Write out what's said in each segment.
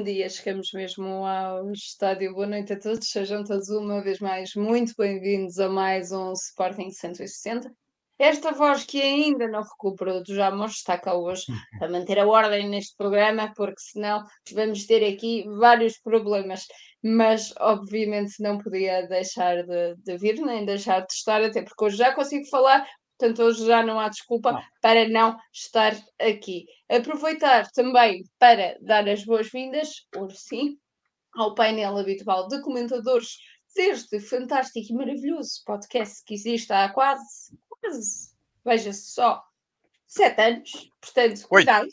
Bom dia, chegamos mesmo ao estádio. Boa noite a todos, sejam todos uma vez mais muito bem-vindos a mais um Sporting 160. Esta voz que ainda não recuperou do Jamos está cá hoje para manter a ordem neste programa, porque senão vamos ter aqui vários problemas. Mas obviamente não podia deixar de vir, nem deixar de estar, até porque hoje já consigo falar, portanto hoje já não há desculpa para não estar aqui. Aproveitar também para dar as boas-vindas, hoje sim, ao painel habitual de comentadores deste fantástico e maravilhoso podcast que existe há quase, veja-se só, 7 anos. Portanto, cuidado.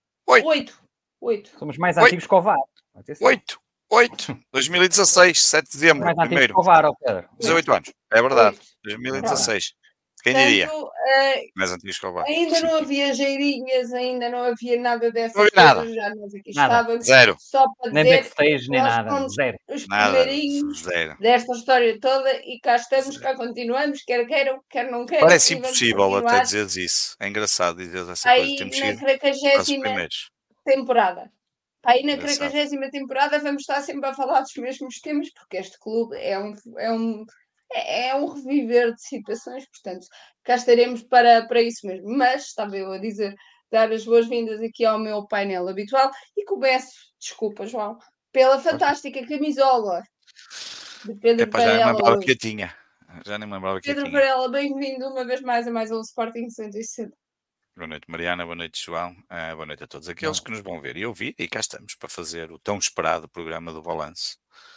8. Somos mais antigos que o VAR. 8. 2016, 7 de dezembro. Mais antigos Primeiro. que o VAR, Pedro. 18 anos. É verdade. 8. 2016. Quem Portanto, diria? Mais antigos que o VAR. ainda não havia geirinhas, ainda não havia nada dessas Não havia coisas, nada. já nós aqui Nada. estávamos. Zero. Só para Nem dizer, backstage, nem nós nada. fomos Zero. os Nada. primeirinhos Zero. desta história toda e cá estamos, cá continuamos, quer queiram, quer não queiram. Parece e vamos impossível continuar até dizeres isso. É engraçado dizer essa coisa. aí Temos na sido quase os 40ª primeiros. temporada. Aí na Engraçado. 40ª temporada vamos estar sempre a falar dos mesmos temas, porque este clube é um reviver de situações, portanto, cá estaremos para isso mesmo. Mas estava eu a dizer, dar as boas-vindas aqui ao meu painel habitual e começo, desculpa, João, pela fantástica camisola de Pedro Epá, já nem me Varela lembrava hoje. que eu tinha. Já nem me lembrava que eu Pedro tinha. Varela, bem-vindo uma vez mais a mais um Sporting 160. Boa noite, Mariana. Boa noite, João. Boa noite a todos aqueles que nos vão ver e ouvir. E cá estamos para fazer o tão esperado programa do balanço.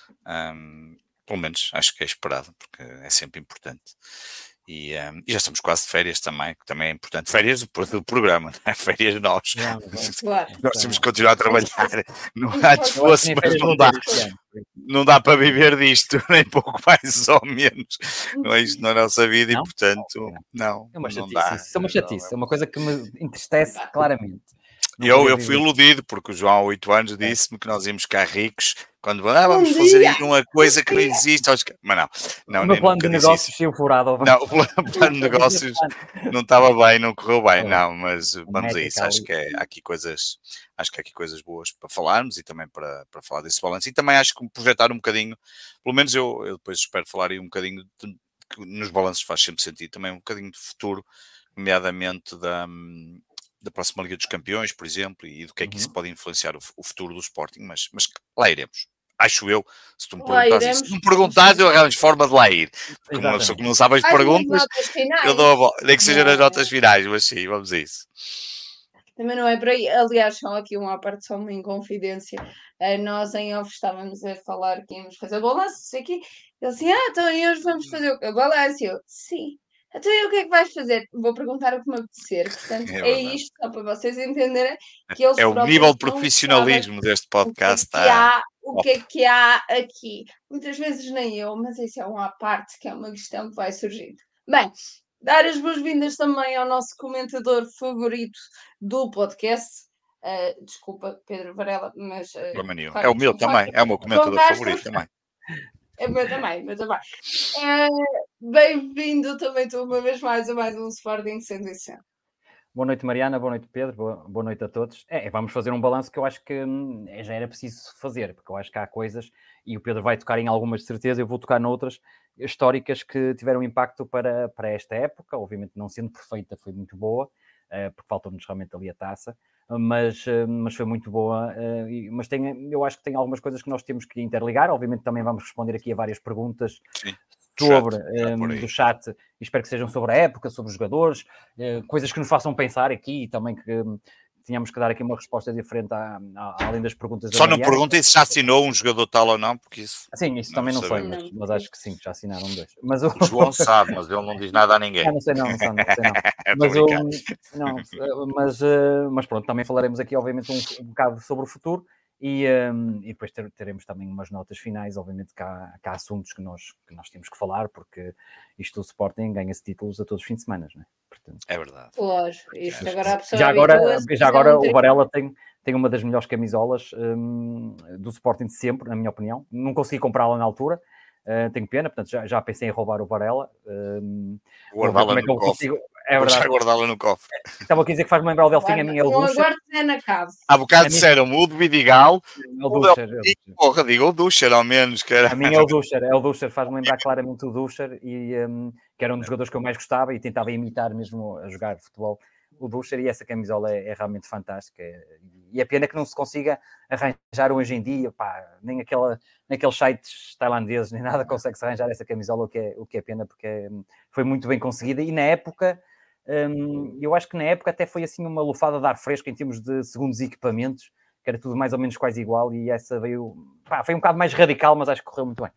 Pelo menos acho que é esperado, porque é sempre importante. E já estamos quase de férias também, que também é importante. Férias do programa, não é? Férias nós. Claro. Nós temos que continuar a trabalhar. Não há esforço, mas não dá. Não dá para viver disto, nem pouco mais ou menos. Não é isto na nossa vida e, portanto, não. É uma não chatice. dá. Isso é uma chatice. É uma coisa que me entristece claramente. Eu fui iludido, porque o João há 8 anos disse-me que nós íamos ficar ricos quando vamos fazer aí uma coisa que não existe. Mas não. O meu plano de negócios saiu furado. Não, o plano de negócios não estava bem, não correu bem. Não, mas vamos a isso. Acho que há aqui coisas boas para falarmos e também para falar desse balanço. E também acho que projetar um bocadinho, pelo menos eu depois espero falar aí um bocadinho, que nos balanços faz sempre sentido, também um bocadinho de futuro, nomeadamente da próxima Liga dos Campeões, por exemplo, e do que é que isso pode influenciar o futuro do Sporting, mas lá iremos. Acho eu, se tu me perguntares isso. Se não me perguntares, eu arranjo forma de lá ir. Porque uma pessoa que não sabe as perguntas, eu dou a bola. Nem que seja nas notas finais, mas sim, vamos a isso. Também não é por aí. Aliás, só aqui uma parte, só uma inconfidência. Nós em off estávamos a falar que íamos fazer balanço, isso aqui. Ele assim, então e hoje vamos fazer o balanço? Eu, sim. Então e o que é que vais fazer? Vou perguntar o que me apetecer. Portanto, é isto, só para vocês entenderem que eles É o próprios nível de não profissionalismo deste podcast. o que é que há aqui. Muitas vezes nem eu, mas isso é uma parte que é uma questão que vai surgindo. Bem, dar as boas-vindas também ao nosso comentador favorito do podcast. Desculpa, Pedro Varela, mas. É o meu também, é o meu comentador favorito também. É o meu também. Bem-vindo também tu uma vez mais a mais um Sporting 160. Boa noite, Mariana. Boa noite, Pedro. Boa noite a todos. Vamos fazer um balanço que eu acho que já era preciso fazer, porque eu acho que há coisas, e o Pedro vai tocar em algumas de certeza, eu vou tocar noutras, históricas que tiveram impacto para esta época. Obviamente não sendo perfeita, foi muito boa, porque faltou-nos realmente ali a taça, mas foi muito boa. Mas eu acho que tem algumas coisas que nós temos que interligar. Obviamente também vamos responder aqui a várias perguntas. Sim. Do chat, e espero que sejam sobre a época, sobre os jogadores, coisas que nos façam pensar aqui e também que tínhamos que dar aqui uma resposta diferente além das perguntas da Só Mariana. não perguntem se já assinou um jogador tal ou não, porque isso... Sim, isso também não sei, mas acho que sim, já assinaram 2. Mas o João sabe, mas ele não diz nada a ninguém. Não sei não. Mas pronto, também falaremos aqui obviamente um bocado sobre o futuro. E depois teremos também umas notas finais, obviamente que há assuntos que nós temos que falar, porque isto do Sporting ganha-se títulos a todos os fins de semana, não é? Portanto, é verdade. Lógico, isto agora a pessoa já agora o Varela tem uma das melhores camisolas do Sporting de sempre, na minha opinião. Não consegui comprá-la na altura, tenho pena, portanto já pensei em roubar o Varela. É Vou já verdade. guardá-la no cofre. Estava aqui a dizer que faz-me lembrar o Delfim, a minha é o Não Ducha. aguardo é na cave. Há bocado A minha- disseram o do Vidigal. É o Ducha. Porra, diga o Ducher ao menos. Que era... A minha é o Ducher, faz-me lembrar claramente o Ducher, e, que era um dos jogadores que eu mais gostava e tentava imitar mesmo a jogar futebol. O Ducher, e essa camisola é realmente fantástica. E é pena que não se consiga arranjar hoje em dia, pá, nem naqueles sites tailandeses, nem nada consegue-se arranjar essa camisola, o que é pena, porque foi muito bem conseguida. E na época, eu acho que na época até foi assim uma lufada de ar fresco em termos de segundos equipamentos, que era tudo mais ou menos quase igual, e essa veio... Pá, foi um bocado mais radical, mas acho que correu muito bem.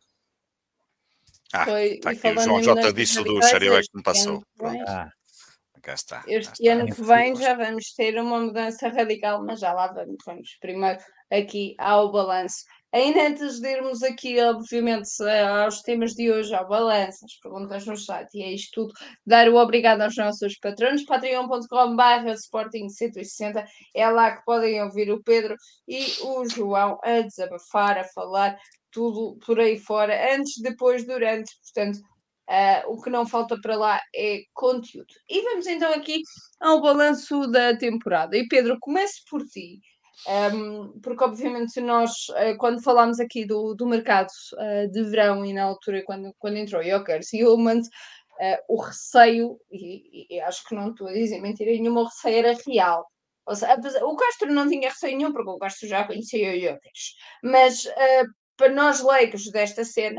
Foi, Está e aqui, o falando João em J mudanças disse o radicais, Ducher, eu é que este me passou. ano que Pronto. vem- Cá está. Este ano que vem já vamos ter uma mudança radical, mas já lá vamos primeiro aqui ao balanço. Ainda antes de irmos aqui, obviamente, aos temas de hoje, ao balanço, às perguntas no chat e é isto tudo, dar o obrigado aos nossos patronos, patreon.com/Sporting 160, é lá que podem ouvir o Pedro e o João a desabafar, a falar tudo por aí fora, antes, depois, durante, portanto, o que não falta para lá é conteúdo. E vamos então aqui ao balanço da temporada. E Pedro, comece por ti, porque obviamente nós, quando falámos aqui do mercado de verão e na altura quando entrou Jokers e Ullmann, o receio, e acho que não estou a dizer mentira nenhuma, o receio era real. Ou seja, o Castro não tinha receio nenhum, porque o Castro já conhecia o Jokers. Mas para nós leigos desta cena,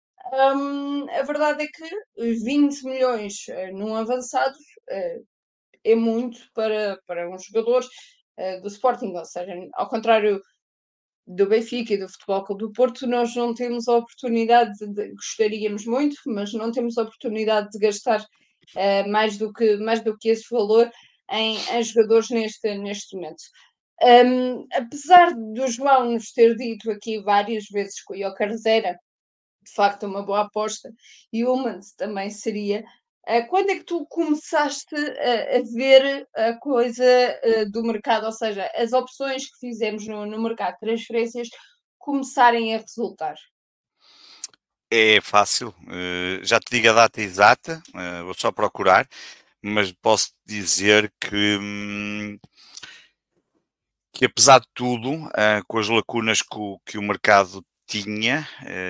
a verdade é que 20 milhões num avançado é muito para um jogador do Sporting, ou seja, ao contrário do Benfica e do Futebol Clube do Porto, nós não temos a oportunidade gostaríamos muito, mas não temos a oportunidade de gastar mais do que esse valor em jogadores neste momento. Apesar do João nos ter dito aqui várias vezes que o Jokers era de facto uma boa aposta e o Humans também seria. Quando é que tu começaste a ver a coisa do mercado, ou seja, as opções que fizemos no mercado de transferências começarem a resultar? É fácil, já te digo a data exata, vou só procurar, mas posso dizer que apesar de tudo, com as lacunas que o mercado tinha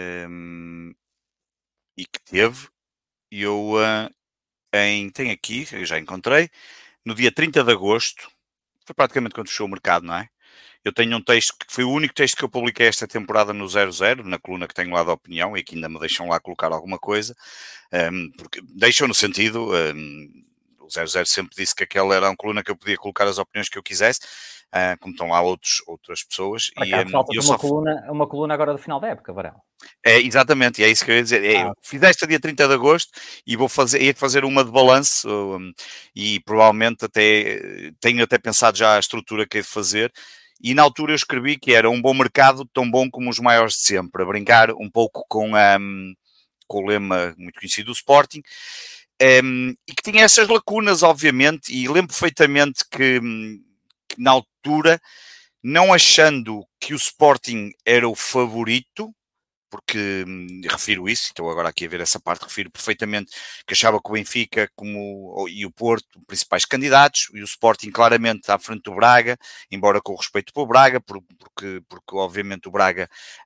e que teve, eu tenho aqui, eu já encontrei, no dia 30 de agosto, foi praticamente quando fechou o mercado, não é? Eu tenho um texto que foi o único texto que eu publiquei esta temporada no 00, na coluna que tenho lá da opinião, e que ainda me deixam lá colocar alguma coisa, porque deixam no sentido, o 00 sempre disse que aquela era uma coluna que eu podia colocar as opiniões que eu quisesse, como estão lá outras pessoas. Por acaso, falta-te uma coluna agora do final da época, Varela. É, exatamente, e é isso que eu ia dizer. Eu fiz esta dia 30 de agosto e ia fazer uma de balanço e provavelmente tenho até pensado já a estrutura que hei de fazer. E na altura eu escrevi que era um bom mercado, tão bom como os maiores de sempre, a brincar um pouco com o lema muito conhecido do Sporting, e que tinha essas lacunas, obviamente, e lembro perfeitamente que na altura, não achando que o Sporting era o favorito, porque refiro isso, estou agora aqui a ver essa parte, refiro perfeitamente que achava que o Benfica e o Porto, principais candidatos, e o Sporting claramente à frente do Braga, embora com respeito para o Braga, porque obviamente o Braga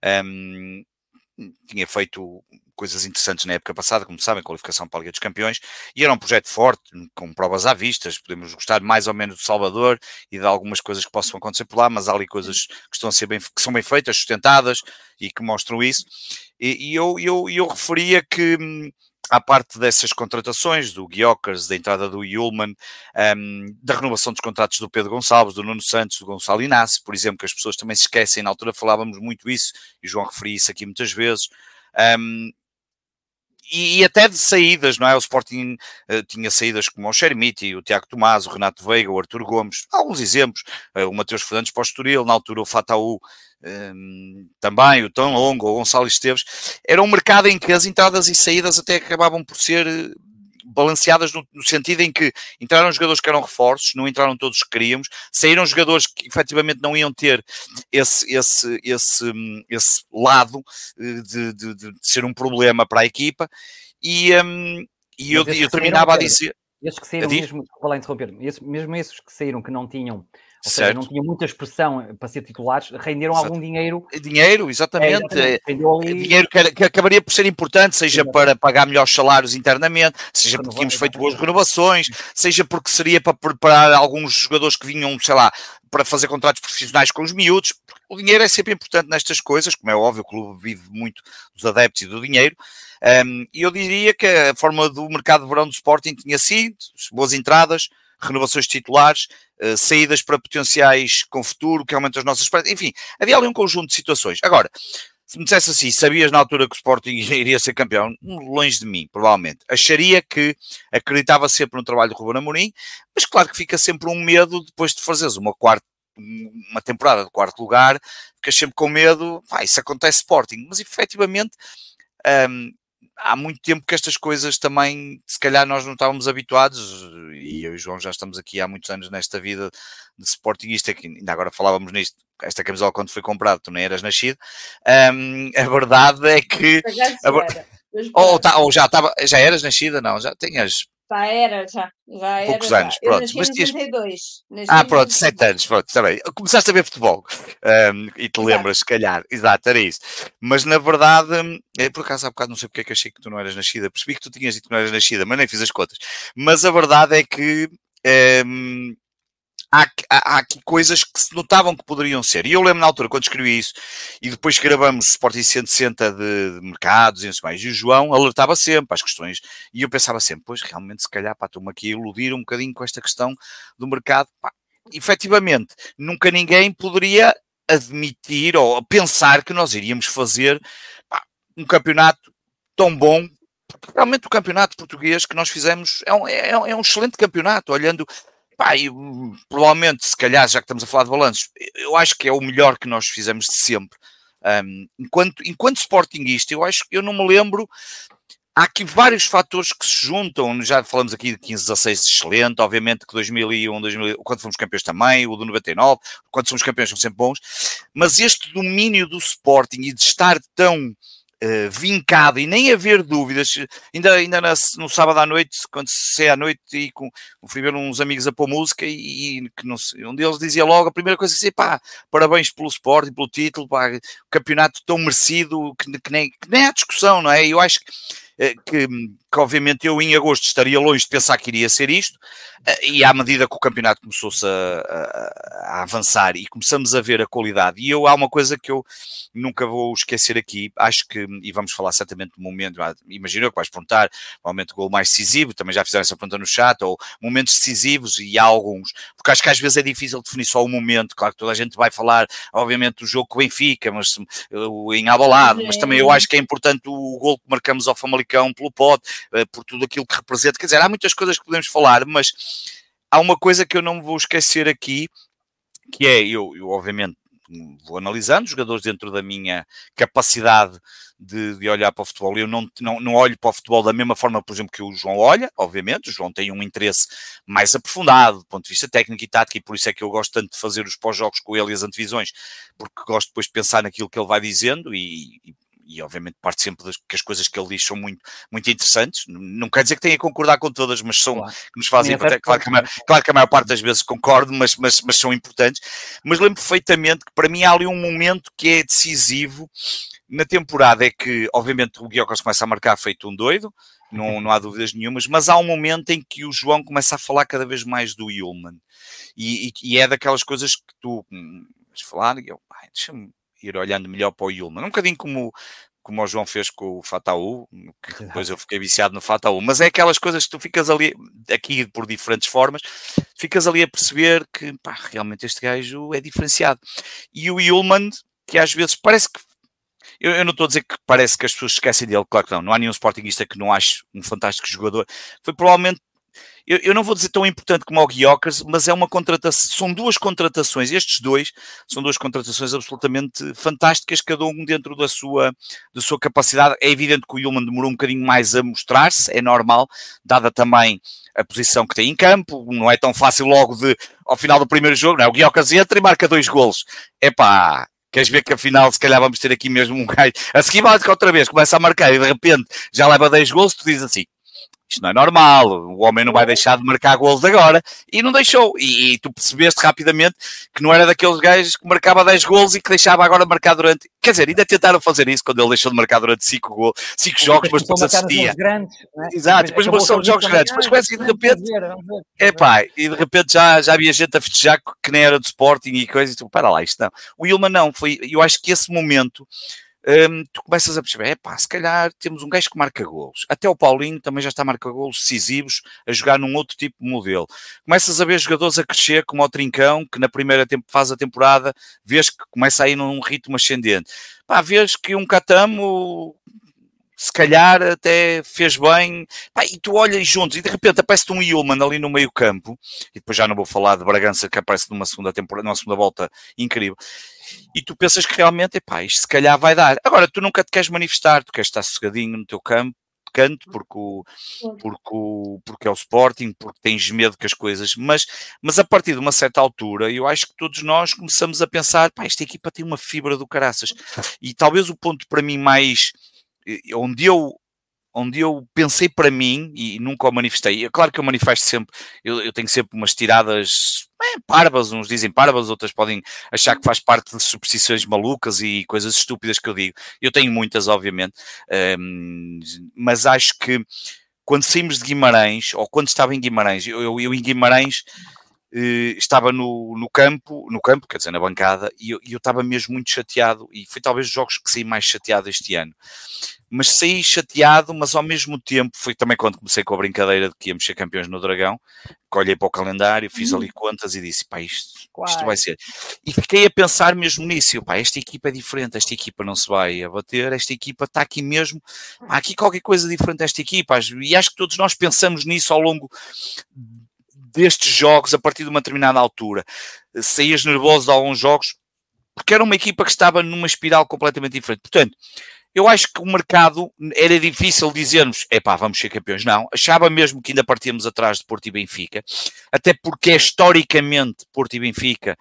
tinha feito coisas interessantes na época passada, como sabem, qualificação para a Liga dos Campeões, e era um projeto forte, com provas à vista, podemos gostar mais ou menos do Salvador e de algumas coisas que possam acontecer por lá, mas há ali coisas que estão a ser que são bem feitas, sustentadas e que mostram isso. E eu referia que à parte dessas contratações, do Gyökeres, da entrada do Ullmann, da renovação dos contratos do Pedro Gonçalves, do Nuno Santos, do Gonçalo Inácio, por exemplo, que as pessoas também se esquecem, na altura falávamos muito isso, e o João referia isso aqui muitas vezes, e até de saídas, não é? O Sporting tinha saídas como o Xermiti, o Tiago Tomás, o Renato Veiga, o Artur Gomes, alguns exemplos, o Mateus Fernandes para o Estoril, na altura o Fataú também, o Tão Longo, o Gonçalo Esteves. Era um mercado em que as entradas e saídas até acabavam por ser balanceadas no sentido em que entraram jogadores que eram reforços, não entraram todos que queríamos, saíram jogadores que efetivamente não iam ter esse lado de ser um problema para a equipa, e eu terminava a dizer... Esses que saíram mesmo, vou interromper, mesmo esses que saíram que não tinham, ou certo, seja, não tinham muita expressão para ser titulares, renderam algum dinheiro. Dinheiro, exatamente. Ali... Dinheiro que acabaria por ser importante, seja para pagar melhores salários internamente, seja porque tínhamos feito boas renovações, seja porque seria para preparar alguns jogadores que vinham, sei lá, para fazer contratos profissionais com os miúdos. O dinheiro é sempre importante nestas coisas, como é óbvio, o clube vive muito dos adeptos e do dinheiro. E eu diria que a forma do mercado de verão do Sporting tinha sido boas entradas, renovações de titulares, saídas para potenciais com futuro, que aumentam as nossas esperanças. Enfim, havia ali um conjunto de situações. Agora, se me dissesse assim, sabias na altura que o Sporting iria ser campeão? Longe de mim, provavelmente. Acharia que acreditava sempre no trabalho do Ruben Amorim, mas claro que fica sempre um medo depois de fazeres uma temporada de quarto lugar, ficas sempre com medo, isso acontece Sporting. Mas efetivamente... há muito tempo que estas coisas também, se calhar nós não estávamos habituados, e eu e o João já estamos aqui há muitos anos nesta vida de sportinguista, que ainda agora falávamos nisto, esta camisola quando foi comprada, tu nem eras nascido, a verdade é que... Já eras nascida? Não, já tinhas... Já era. Poucos anos, eu pronto. nasci em 92. Pronto, 7 anos, pronto, está bem. Começaste a ver futebol e te lembras, se calhar. Exato, era isso. Mas na verdade, por acaso há bocado não sei porque é que achei que tu não eras nascida. Percebi que tu tinhas dito que não eras nascida, mas nem fiz as contas. Mas a verdade é que há aqui coisas que se notavam que poderiam ser. E eu lembro na altura, quando escrevi isso, e depois gravamos Sporting 160 de mercados e assim mais, e o João alertava sempre às questões, e eu pensava sempre, pois realmente se calhar, estou-me aqui a iludir um bocadinho com esta questão do mercado. Efetivamente, nunca ninguém poderia admitir ou pensar que nós iríamos fazer um campeonato tão bom. Realmente o campeonato português que nós fizemos é um excelente campeonato, olhando... provavelmente, se calhar, já que estamos a falar de balanços, eu acho que é o melhor que nós fizemos de sempre. Enquanto sportinguista, eu não me lembro. Há aqui vários fatores que se juntam. Já falamos aqui de 15, 16 excelente, obviamente que 2001, quando fomos campeões também, o do 99, quando somos campeões são sempre bons, mas este domínio do Sporting e de estar tão vincado e nem haver dúvidas, ainda no sábado à noite, quando se é à noite e fui ver uns amigos a pôr música e que não sei, um deles dizia logo, a primeira coisa que dizia, parabéns pelo Sporting, pelo título, o campeonato tão merecido que nem há discussão, não é? Eu acho que obviamente eu em agosto estaria longe de pensar que iria ser isto, e à medida que o campeonato começou-se a avançar e começamos a ver a qualidade, e há uma coisa que eu nunca vou esquecer aqui, acho que, e vamos falar certamente do momento, imagino que vais perguntar, momento de gol mais decisivo, também já fizeram essa pergunta no chat, ou momentos decisivos, e há alguns, porque acho que às vezes é difícil definir só o momento, claro que toda a gente vai falar, obviamente, do jogo com o Benfica, mas em Abalado, mas também eu acho que é importante o gol que marcamos ao Famalicão pelo Pote, por tudo aquilo que representa, quer dizer, há muitas coisas que podemos falar, mas há uma coisa que eu não me vou esquecer aqui, que é, eu obviamente vou analisando jogadores dentro da minha capacidade de olhar para o futebol. Eu não olho para o futebol da mesma forma, por exemplo, que o João olha, obviamente. O João tem um interesse mais aprofundado do ponto de vista técnico e tático, e por isso é que eu gosto tanto de fazer os pós-jogos com ele e as antevisões, porque gosto depois de pensar naquilo que ele vai dizendo e obviamente parte sempre que as coisas que ele diz são muito, muito interessantes. Não quer dizer que tenha que concordar com todas, mas são, claro, que nos fazem importante. Claro que a maior parte das vezes concordo, mas são importantes. Mas lembro perfeitamente que para mim há ali um momento que é decisivo na temporada, é que obviamente o Gyökeres começa a marcar feito um doido, não há dúvidas nenhumas, mas há um momento em que o João começa a falar cada vez mais do Yulman, e é daquelas coisas que tu vais falar, e eu, deixa-me ir olhando melhor para o Yulman, um bocadinho como o João fez com o Fataú, que depois eu fiquei viciado no Fataú, mas é aquelas coisas que tu ficas ali, aqui por diferentes formas, ficas ali a perceber que realmente este gajo é diferenciado. E o Yulman, que às vezes parece que, eu não estou a dizer que parece que as pessoas esquecem dele, claro que não há nenhum sportinguista que não ache um fantástico jogador, foi provavelmente, eu não vou dizer tão importante como o Gyökeres, mas é uma contratação, são duas contratações, estes dois são duas contratações absolutamente fantásticas, cada um dentro da sua capacidade. É evidente que o Yulman demorou um bocadinho mais a mostrar-se, é normal, dada também a posição que tem em campo, não é tão fácil logo ao final do primeiro jogo, não é? O Gyökeres entra e marca 2 golos, queres ver que afinal se calhar vamos ter aqui mesmo um gajo, a seguir vai outra vez, começa a marcar e de repente já leva 10 golos, tu dizes assim, isto não é normal, o homem não vai deixar de marcar golos agora, e não deixou, e tu percebeste rapidamente que não era daqueles gajos que marcava 10 golos e que deixava agora marcar durante, quer dizer, ainda tentaram fazer isso quando ele deixou de marcar durante 5 jogos, mas depois assistia. Exato, depois marcou os jogos grandes, mas parece que de repente, e de repente já havia gente a festejar que nem era do Sporting e coisa, e tu, para lá, isto não. O Yulman não, eu acho que esse momento, tu começas a perceber, se calhar temos um gajo que marca golos. Até o Paulinho também já está a marcar golos decisivos, a jogar num outro tipo de modelo. Começas a ver jogadores a crescer, como o Trincão, que na primeira fase da temporada, vês que começa a ir num ritmo ascendente. Vês que um Catamo, se calhar até fez bem, e tu olhas juntos, e de repente aparece-te um Yulman ali no meio campo, e depois já não vou falar de Bragança, que aparece numa segunda temporada, numa segunda volta incrível. E tu pensas que realmente, isto se calhar vai dar. Agora, tu nunca te queres manifestar, tu queres estar sossegadinho no teu canto, porque é o Sporting, porque tens medo que as coisas... Mas a partir de uma certa altura, eu acho que todos nós começamos a pensar, esta equipa tem uma fibra do caraças. E talvez o ponto para mim mais... onde eu pensei para mim, e nunca o manifestei, é claro que eu manifesto sempre, eu tenho sempre umas tiradas parvas, uns dizem parvas, outras podem achar que faz parte de superstições malucas e coisas estúpidas que eu digo. Eu tenho muitas, obviamente, mas acho que quando saímos de Guimarães, ou quando estava em Guimarães, eu em Guimarães estava no campo, quer dizer, na bancada, e eu estava mesmo muito chateado, e foi talvez os jogos que saí mais chateado este ano. Mas saí chateado, mas ao mesmo tempo, foi também quando comecei com a brincadeira de que íamos ser campeões no Dragão, que olhei para o calendário, fiz ali contas e disse, isto vai ser. E fiquei a pensar mesmo nisso, esta equipa é diferente, esta equipa não se vai abater, esta equipa está aqui mesmo, há aqui qualquer coisa diferente desta equipa, e acho que todos nós pensamos nisso ao longo destes jogos, a partir de uma determinada altura. Saías nervoso de alguns jogos, porque era uma equipa que estava numa espiral completamente diferente. Portanto, eu acho que o mercado era difícil dizermos, vamos ser campeões. Não, achava mesmo que ainda partíamos atrás de Porto e Benfica, até porque historicamente Porto e Benfica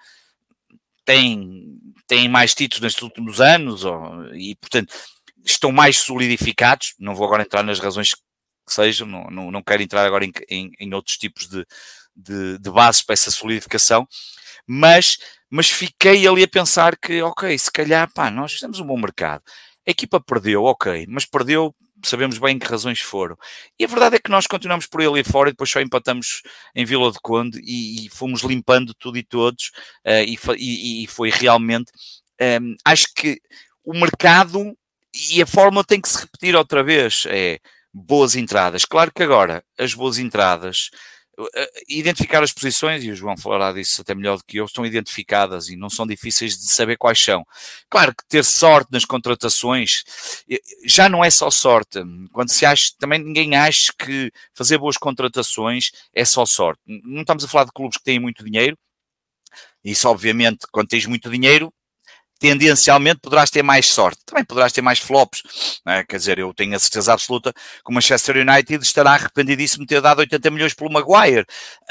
têm mais títulos nestes últimos anos, e portanto estão mais solidificados. Não vou agora entrar nas razões que sejam, não quero entrar agora em outros tipos de bases para essa solidificação, mas fiquei ali a pensar que, se calhar, nós fizemos um bom mercado. A equipa perdeu, mas perdeu, sabemos bem que razões foram. E a verdade é que nós continuamos por ali fora e depois só empatamos em Vila do Conde e fomos limpando tudo e todos, e foi realmente... acho que o mercado e a fórmula tem que se repetir outra vez, boas entradas. Claro que agora as boas entradas... identificar as posições, e o João falará disso até melhor do que eu, estão identificadas e não são difíceis de saber quais são. Claro que ter sorte nas contratações já não é só sorte. Quando se acha, também ninguém acha que fazer boas contratações é só sorte. Não estamos a falar de clubes que têm muito dinheiro, isso obviamente quando tens muito dinheiro tendencialmente poderás ter mais sorte, também poderás ter mais flops, não é? Quer dizer, eu tenho a certeza absoluta que o Manchester United estará arrependidíssimo de ter dado 80 milhões pelo Maguire,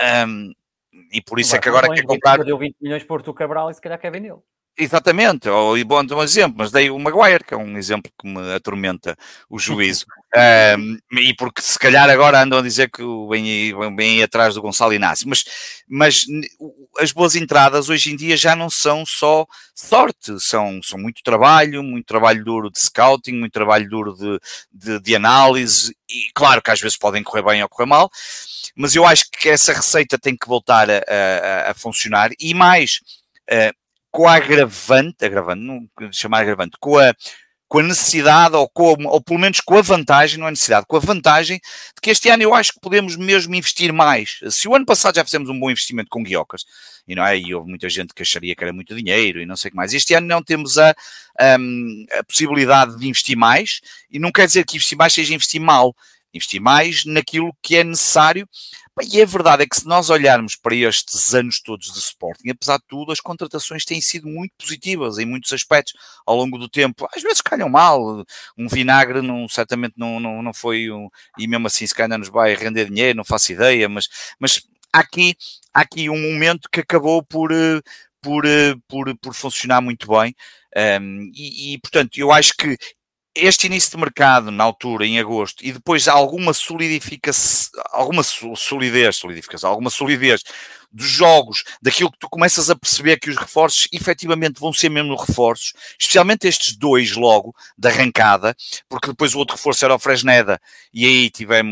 e por isso é que agora quer comprar... Deu 20 milhões por o Cabral e se calhar quer vendê-lo. Exatamente, e bom, um exemplo, mas dei o Maguire, que é um exemplo que me atormenta o juízo, e porque se calhar agora andam a dizer que vem atrás do Gonçalo Inácio, mas as boas entradas hoje em dia já não são só sorte, são muito trabalho duro de scouting, muito trabalho duro de análise, e claro que às vezes podem correr bem ou correr mal, mas eu acho que essa receita tem que voltar a funcionar, e mais... com a agravante, não chamar agravante, com a necessidade, ou pelo menos com a vantagem, não é necessidade, com a vantagem de que este ano eu acho que podemos mesmo investir mais. Se o ano passado já fizemos um bom investimento com Guiocas, e houve muita gente que acharia que era muito dinheiro e não sei o que mais, este ano não temos a possibilidade de investir mais, e não quer dizer que investir mais seja investir mal, investir mais naquilo que é necessário. E a verdade é que se nós olharmos para estes anos todos de Sporting, apesar de tudo, as contratações têm sido muito positivas em muitos aspectos ao longo do tempo. Às vezes calham mal, um Vinagre certamente não foi, e mesmo assim se calhar nos vai render dinheiro, não faço ideia, mas há aqui um momento que acabou por funcionar muito bem, e portanto eu acho que este início de mercado, na altura, em agosto, e depois alguma solidificação, alguma solidez dos jogos, daquilo que tu começas a perceber que os reforços efetivamente vão ser mesmo reforços, especialmente estes dois logo, da arrancada, porque depois o outro reforço era o Fresneda, e aí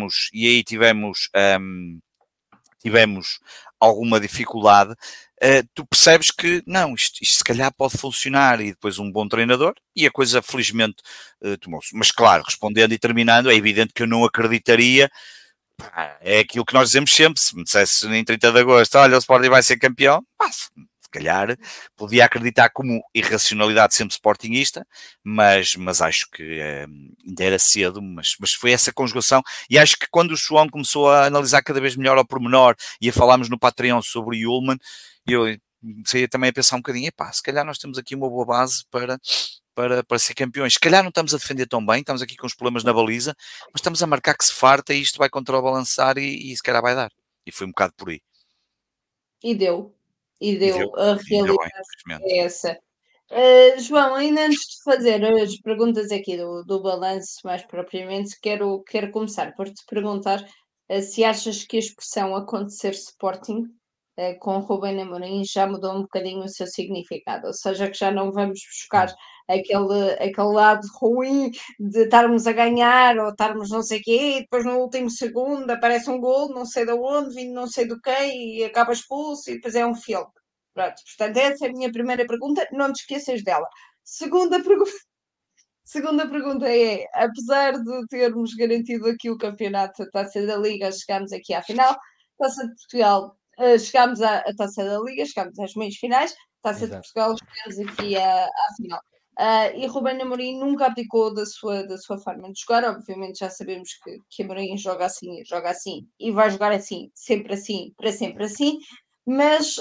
tivemos alguma dificuldade. Tu percebes que não, isto se calhar pode funcionar, e depois um bom treinador, e a coisa felizmente tomou-se. Mas claro, respondendo e terminando, é evidente que eu não acreditaria. É aquilo que nós dizemos sempre. Se me dissesse em 30 de agosto, olha, o Sporting vai ser campeão, se calhar podia acreditar como irracionalidade sempre sportinguista, mas acho que ainda era cedo, mas foi essa conjugação, e acho que quando o João começou a analisar cada vez melhor ao pormenor, e a falarmos no Patreon sobre o Ullmann, eu comecei também a pensar um bocadinho, se calhar nós temos aqui uma boa base para ser campeões. Se calhar não estamos a defender tão bem, estamos aqui com os problemas na baliza, mas estamos a marcar que se farta e isto vai contrabalançar e se calhar vai dar. E foi um bocado por aí. E deu. E E deu, deu. A ainda bem, realidade infelizmente. é essa. João, ainda antes de fazer as perguntas aqui do balanço, mais propriamente, quero começar por te perguntar se achas que a expressão acontecer Sporting com o Ruben Amorim já mudou um bocadinho o seu significado, ou seja, que já não vamos buscar aquele lado ruim de estarmos a ganhar ou estarmos não sei o quê, e depois no último segundo aparece um gol, não sei de onde, vindo não sei do quem, e acaba expulso, e depois é um filme. Pronto, portanto, essa é a minha primeira pergunta, não te esqueças dela. Segunda pergunta, segunda pergunta é: apesar de termos garantido aqui o campeonato, a Taça da Liga, chegámos aqui à final, Taça de Portugal, chegámos à Taça da Liga, chegámos às meias finais, Taça de Exato. Portugal, chegamos aqui à final. E Ruben Amorim nunca abdicou da sua forma de jogar, obviamente já sabemos que Amorim joga assim e vai jogar assim, para sempre assim, mas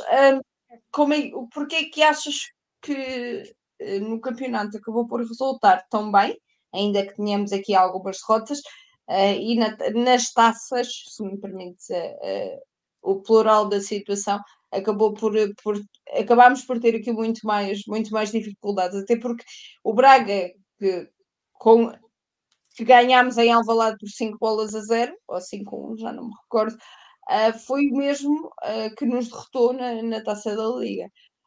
porquê é que achas que no campeonato acabou por resultar tão bem, ainda que tenhamos aqui algumas derrotas, e nas taças, se me permites o plural da situação, acabámos por ter aqui muito mais dificuldades, até porque o Braga, que, com, que ganhámos em Alvalade por 5-0, ou 5-1, já não me recordo, foi o mesmo que nos derrotou na Taça da Liga.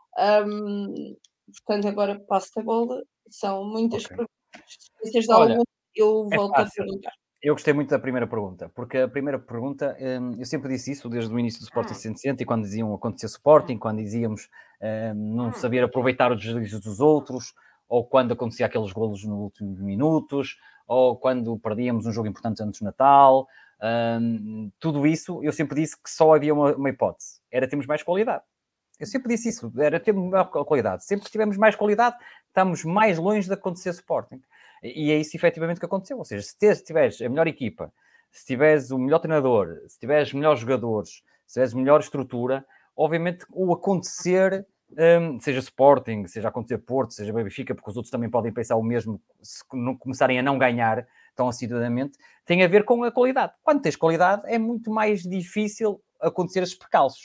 Portanto, agora passo a bola. São muitas Ok. perguntas. Se esqueces de Olha, alguma, eu é volto a fácil. perguntar. Eu gostei muito da primeira pergunta, porque a primeira pergunta, eu sempre disse isso desde o início do Sporting 160, e quando diziam acontecer Sporting, quando dizíamos não saber aproveitar os deslizes dos outros, ou quando acontecia aqueles golos nos últimos minutos, ou quando perdíamos um jogo importante antes do Natal, tudo isso, eu sempre disse que só havia uma hipótese, era termos mais qualidade. Eu sempre disse isso, era termos maior qualidade. Sempre que tivermos mais qualidade, estamos mais longe de acontecer Sporting. E é isso efetivamente que aconteceu. Ou seja, se tiveres a melhor equipa, se tiveres o melhor treinador, se tiveres melhores jogadores, se tiveres melhor estrutura, obviamente o acontecer, seja Sporting, seja acontecer Porto, seja Benfica, porque os outros também podem pensar o mesmo se não começarem a não ganhar tão assiduamente, tem a ver com a qualidade. Quando tens qualidade, é muito mais difícil acontecer esses percalços.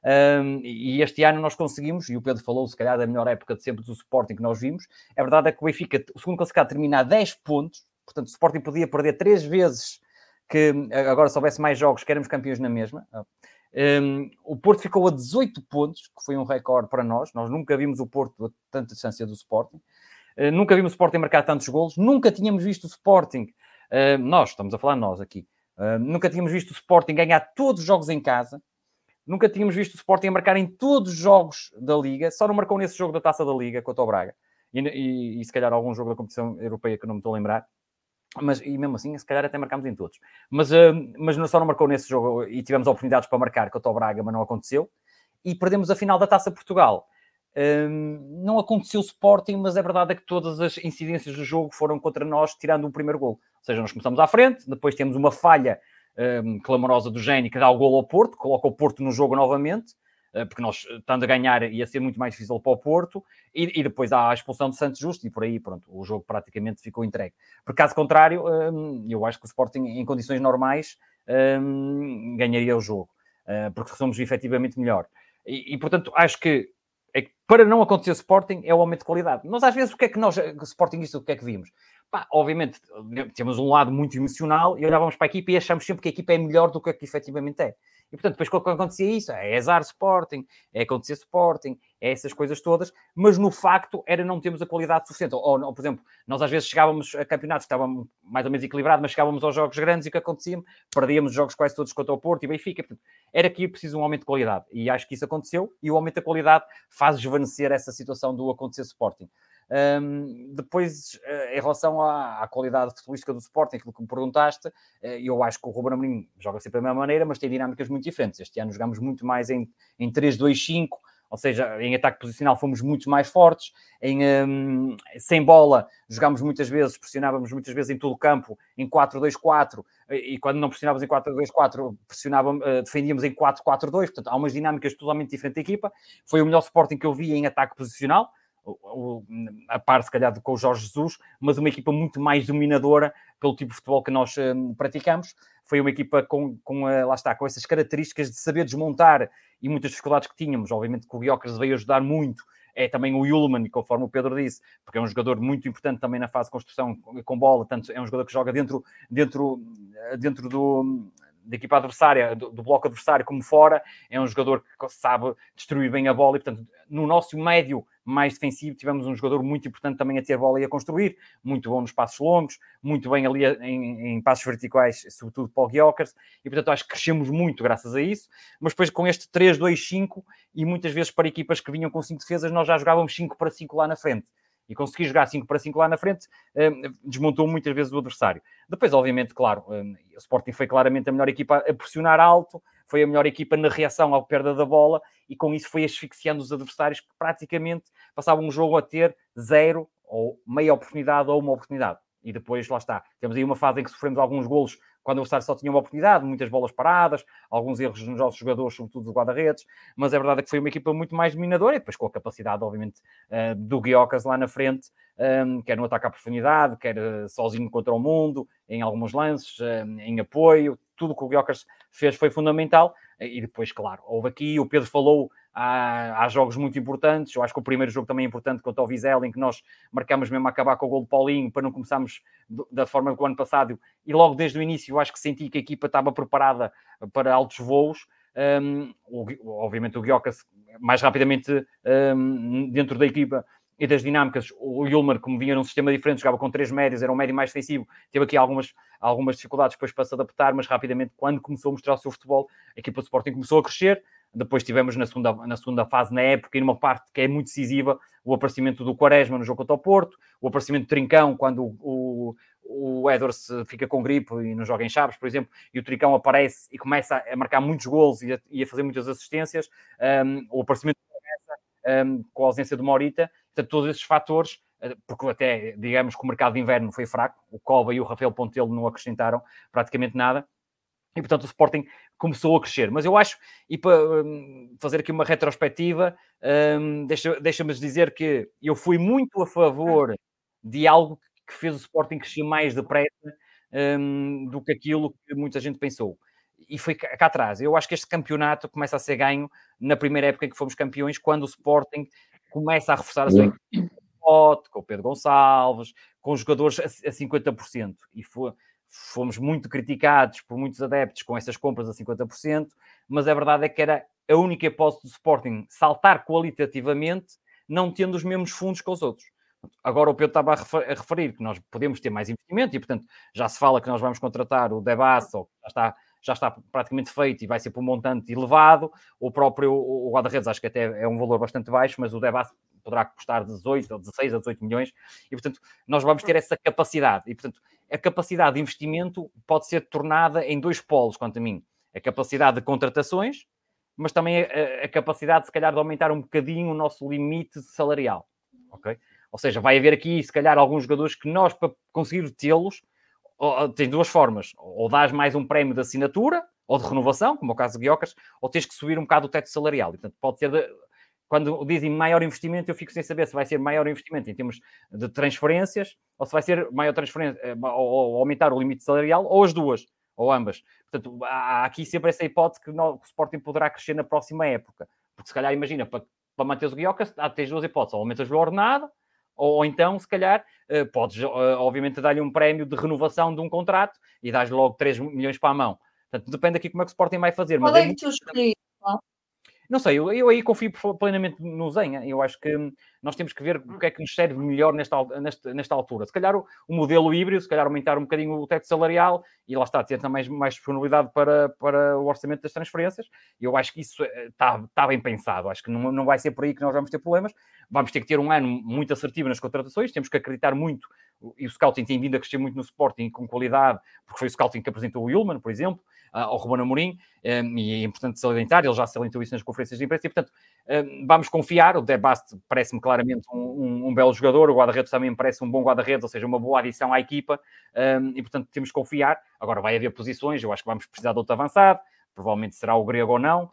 E este ano nós conseguimos, e o Pedro falou, se calhar, da melhor época de sempre do Sporting que nós vimos. A verdade é que o Benfica, o segundo classificado, termina a 10 pontos, portanto o Sporting podia perder 3 vezes, que agora se houvesse mais jogos, que éramos campeões na mesma. O Porto ficou a 18 pontos, que foi um recorde para nós. Nós nunca vimos o Porto a tanta distância do Sporting. Nunca vimos o Sporting marcar tantos golos. Nunca tínhamos visto o Sporting, nós, estamos a falar nós aqui, nunca tínhamos visto o Sporting ganhar todos os jogos em casa. Nunca tínhamos visto o Sporting a marcar em todos os jogos da Liga. Só não marcou nesse jogo da Taça da Liga contra o Braga. E se calhar algum jogo da competição europeia que eu não me estou a lembrar. E mesmo assim, se calhar até marcámos em todos. Mas só não marcou nesse jogo, e tivemos oportunidades para marcar contra o Braga, mas não aconteceu. E perdemos a final da Taça Portugal. Não aconteceu o Sporting, mas a verdade é que todas as incidências do jogo foram contra nós, tirando o primeiro gol. Ou seja, nós começamos à frente, depois temos uma falha clamorosa do Géni, que dá o golo ao Porto, coloca o Porto no jogo novamente, porque nós, estando a ganhar, ia ser muito mais difícil para o Porto, e depois há a expulsão do Santos Justo, e por aí, pronto, o jogo praticamente ficou entregue. Por caso contrário, eu acho que o Sporting, em condições normais, ganharia o jogo, porque somos efetivamente melhor. E portanto, acho que para não acontecer Sporting, é o aumento de qualidade. Nós, às vezes, o que é que nós, Sportingistas, o que é que vimos? Obviamente, temos um lado muito emocional e olhávamos para a equipa e achamos sempre que a equipa é melhor do que a que efetivamente é. E, portanto, depois quando acontecia isso, é azar Sporting, é acontecer Sporting, é essas coisas todas, mas no facto era não termos a qualidade suficiente. Ou, por exemplo, nós às vezes chegávamos a campeonatos, estávamos mais ou menos equilibrados, mas chegávamos aos jogos grandes e o que acontecia? Perdíamos os jogos quase todos contra o Porto e Benfica. Portanto, era aqui preciso um aumento de qualidade. E acho que isso aconteceu e o aumento da qualidade faz desvanecer essa situação do acontecer Sporting. Depois, em relação à qualidade futebolística do Sporting, aquilo que me perguntaste, eu acho que o Ruben Amorim joga sempre da mesma maneira, mas tem dinâmicas muito diferentes. Este ano jogamos muito mais em 3-2-5, ou seja, em ataque posicional fomos muito mais fortes, sem bola jogámos muitas vezes, pressionávamos muitas vezes em todo o campo, em 4-2-4, e quando não pressionávamos em 4-2-4, defendíamos em 4-4-2, portanto há umas dinâmicas totalmente diferentes da equipa. Foi o melhor Sporting que eu vi em ataque posicional, a par se calhar com o Jorge Jesus, mas uma equipa muito mais dominadora pelo tipo de futebol que nós praticamos. Foi uma equipa lá está, com essas características de saber desmontar e muitas dificuldades que tínhamos. Obviamente que o Gyökeres veio ajudar muito, é também o Yulman, conforme o Pedro disse, porque é um jogador muito importante também na fase de construção com bola, tanto é um jogador que joga dentro da equipa adversária, do bloco adversário, como fora, é um jogador que sabe destruir bem a bola e, portanto, no nosso médio mais defensivo, tivemos um jogador muito importante também a ter bola e a construir, muito bom nos passos longos, muito bem ali em passos verticais, sobretudo para o Gyökeres, e portanto acho que crescemos muito graças a isso, mas depois com este 3-2-5, e muitas vezes para equipas que vinham com 5 defesas, nós já jogávamos 5-5 lá na frente. E conseguir jogar 5-5 lá na frente desmontou muitas vezes o adversário. Depois, obviamente, claro, o Sporting foi claramente a melhor equipa a pressionar alto, foi a melhor equipa na reação à perda da bola e com isso foi asfixiando os adversários que praticamente passavam um jogo a ter 0 ou meia oportunidade ou uma oportunidade. E depois, lá está, temos aí uma fase em que sofremos alguns golos quando o adversário só tinha uma oportunidade, muitas bolas paradas, alguns erros nos nossos jogadores, sobretudo dos guarda-redes, mas a verdade é que foi uma equipa muito mais dominadora e depois com a capacidade, obviamente, do Gyökeres lá na frente, quer no ataque à profundidade, quer sozinho contra o mundo, em alguns lances, em apoio, tudo que o Gyökeres fez foi fundamental. E depois, claro, houve aqui, o Pedro falou, há jogos muito importantes. Eu acho que o primeiro jogo também é importante contra o Vizela, em que nós marcamos mesmo a acabar com o gol de Paulinho, para não começarmos da forma do ano passado. E logo desde o início eu acho que senti que a equipa estava preparada para altos voos. Obviamente o Gyökeres mais rapidamente dentro da equipa e das dinâmicas. O Yulman, como vinha num sistema diferente, jogava com 3 médios, era um médio mais defensivo, teve aqui algumas dificuldades depois para se adaptar, mas rapidamente, quando começou a mostrar o seu futebol, a equipa do Sporting começou a crescer. Depois tivemos na segunda fase, na época, e numa parte que é muito decisiva, o aparecimento do Quaresma no jogo contra o Porto, o aparecimento do Trincão, quando o Edwards fica com gripe e não joga em Chaves, por exemplo, e o Trincão aparece e começa a marcar muitos golos e a fazer muitas assistências, o aparecimento com a ausência do Morita, portanto, todos esses fatores, porque até, digamos que o mercado de inverno foi fraco, o Koba e o Rafael Pontelo não acrescentaram praticamente nada, e portanto o Sporting começou a crescer. Mas eu acho, e para fazer aqui uma retrospectiva, deixa-me dizer que eu fui muito a favor de algo que fez o Sporting crescer mais depressa do que aquilo que muita gente pensou. E foi cá atrás. Eu acho que este campeonato começa a ser ganho na primeira época em que fomos campeões, quando o Sporting começa a reforçar a sua equipe com o Pedro Gonçalves, com os jogadores a 50%. E fomos muito criticados por muitos adeptos com essas compras a 50%, mas a verdade é que era a única hipótese do Sporting saltar qualitativamente, não tendo os mesmos fundos que os outros. Agora o Pedro estava a referir que nós podemos ter mais investimento e, portanto, já se fala que nós vamos contratar o Debasso, já está praticamente feito e vai ser por um montante elevado. O próprio o guarda-redes acho que até é um valor bastante baixo, mas o Debasso poderá custar 18 ou 16 a 18 milhões e, portanto, nós vamos ter essa capacidade. E, portanto, a capacidade de investimento pode ser tornada em 2 polos, quanto a mim. A capacidade de contratações, mas também a capacidade, se calhar, de aumentar um bocadinho o nosso limite salarial. Ok? Ou seja, vai haver aqui, se calhar, alguns jogadores que nós, para conseguir tê-los, tens 2 formas. Ou dás mais um prémio de assinatura, ou de renovação, como é o caso de Gyökeres, ou tens que subir um bocado o teto salarial. E, portanto, pode ser... Quando dizem maior investimento, eu fico sem saber se vai ser maior investimento em termos de transferências, ou se vai ser maior transferência, ou aumentar o limite salarial, ou as duas, ou ambas. Portanto, há aqui sempre essa hipótese que o Sporting poderá crescer na próxima época. Porque se calhar, imagina, para manter o Gyökeres, tens 2 hipóteses. Ou aumentas o ordenado, ou então, se calhar, podes, obviamente, dar-lhe um prémio de renovação de um contrato e dás-lhe logo 3 milhões para a mão. Portanto, depende aqui como é que o Sporting vai fazer. Qual Mas é que tu escolhias? não sei, eu aí confio plenamente no Zenha. Eu acho que nós temos que ver o que é que nos serve melhor nesta altura. Se calhar o modelo híbrido, se calhar aumentar um bocadinho o teto salarial e lá está, ter também mais disponibilidade para o orçamento das transferências. Eu acho que isso está bem pensado. Acho que não vai ser por aí que nós vamos ter problemas. Vamos ter que ter um ano muito assertivo nas contratações, temos que acreditar muito, e o scouting tem vindo a crescer muito no Sporting com qualidade, porque foi o scouting que apresentou o Hillman, por exemplo, ao Ruben Amorim, e é importante salientar, ele já salientou isso nas conferências de imprensa, e portanto vamos confiar. O De Bast parece-me claramente um belo jogador, o guarda-redes também me parece um bom guarda-redes, ou seja, uma boa adição à equipa, e portanto temos que confiar. Agora vai haver posições, eu acho que vamos precisar de outro avançado, provavelmente será o Grego ou não,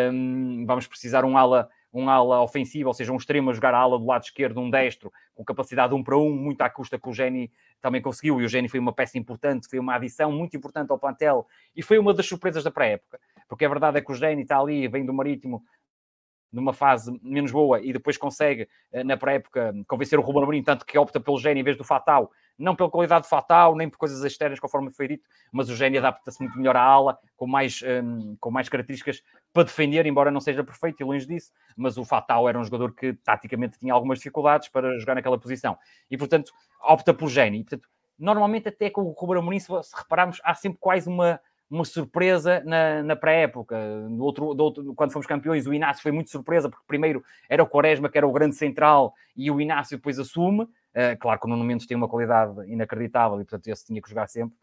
vamos precisar um ala ofensiva, ou seja, um extremo a jogar a ala do lado esquerdo, um destro, com capacidade de 1 para 1, muito à custa que o Géni também conseguiu, e o Géni foi uma peça importante, foi uma adição muito importante ao plantel, e foi uma das surpresas da pré-época, porque a verdade é que o Géni está ali, vem do Marítimo, numa fase menos boa, e depois consegue, na pré-época, convencer o Ruben Amorim, tanto que opta pelo Géni em vez do Fatal, não pela qualidade do Fatal, nem por coisas externas, conforme foi dito, mas o Géni adapta-se muito melhor à ala, com mais características para defender, embora não seja perfeito, e longe disso, mas o Fatal era um jogador que, taticamente, tinha algumas dificuldades para jogar naquela posição. E, portanto, opta por Géni. Portanto, normalmente, até com o Ruben Amorim, se repararmos, há sempre quase uma surpresa na pré-época. Quando fomos campeões, o Inácio foi muito surpresa, porque primeiro era o Quaresma, que era o grande central, e o Inácio depois assume. Claro que o Nuno Mendes tem uma qualidade inacreditável, e portanto esse tinha que jogar sempre.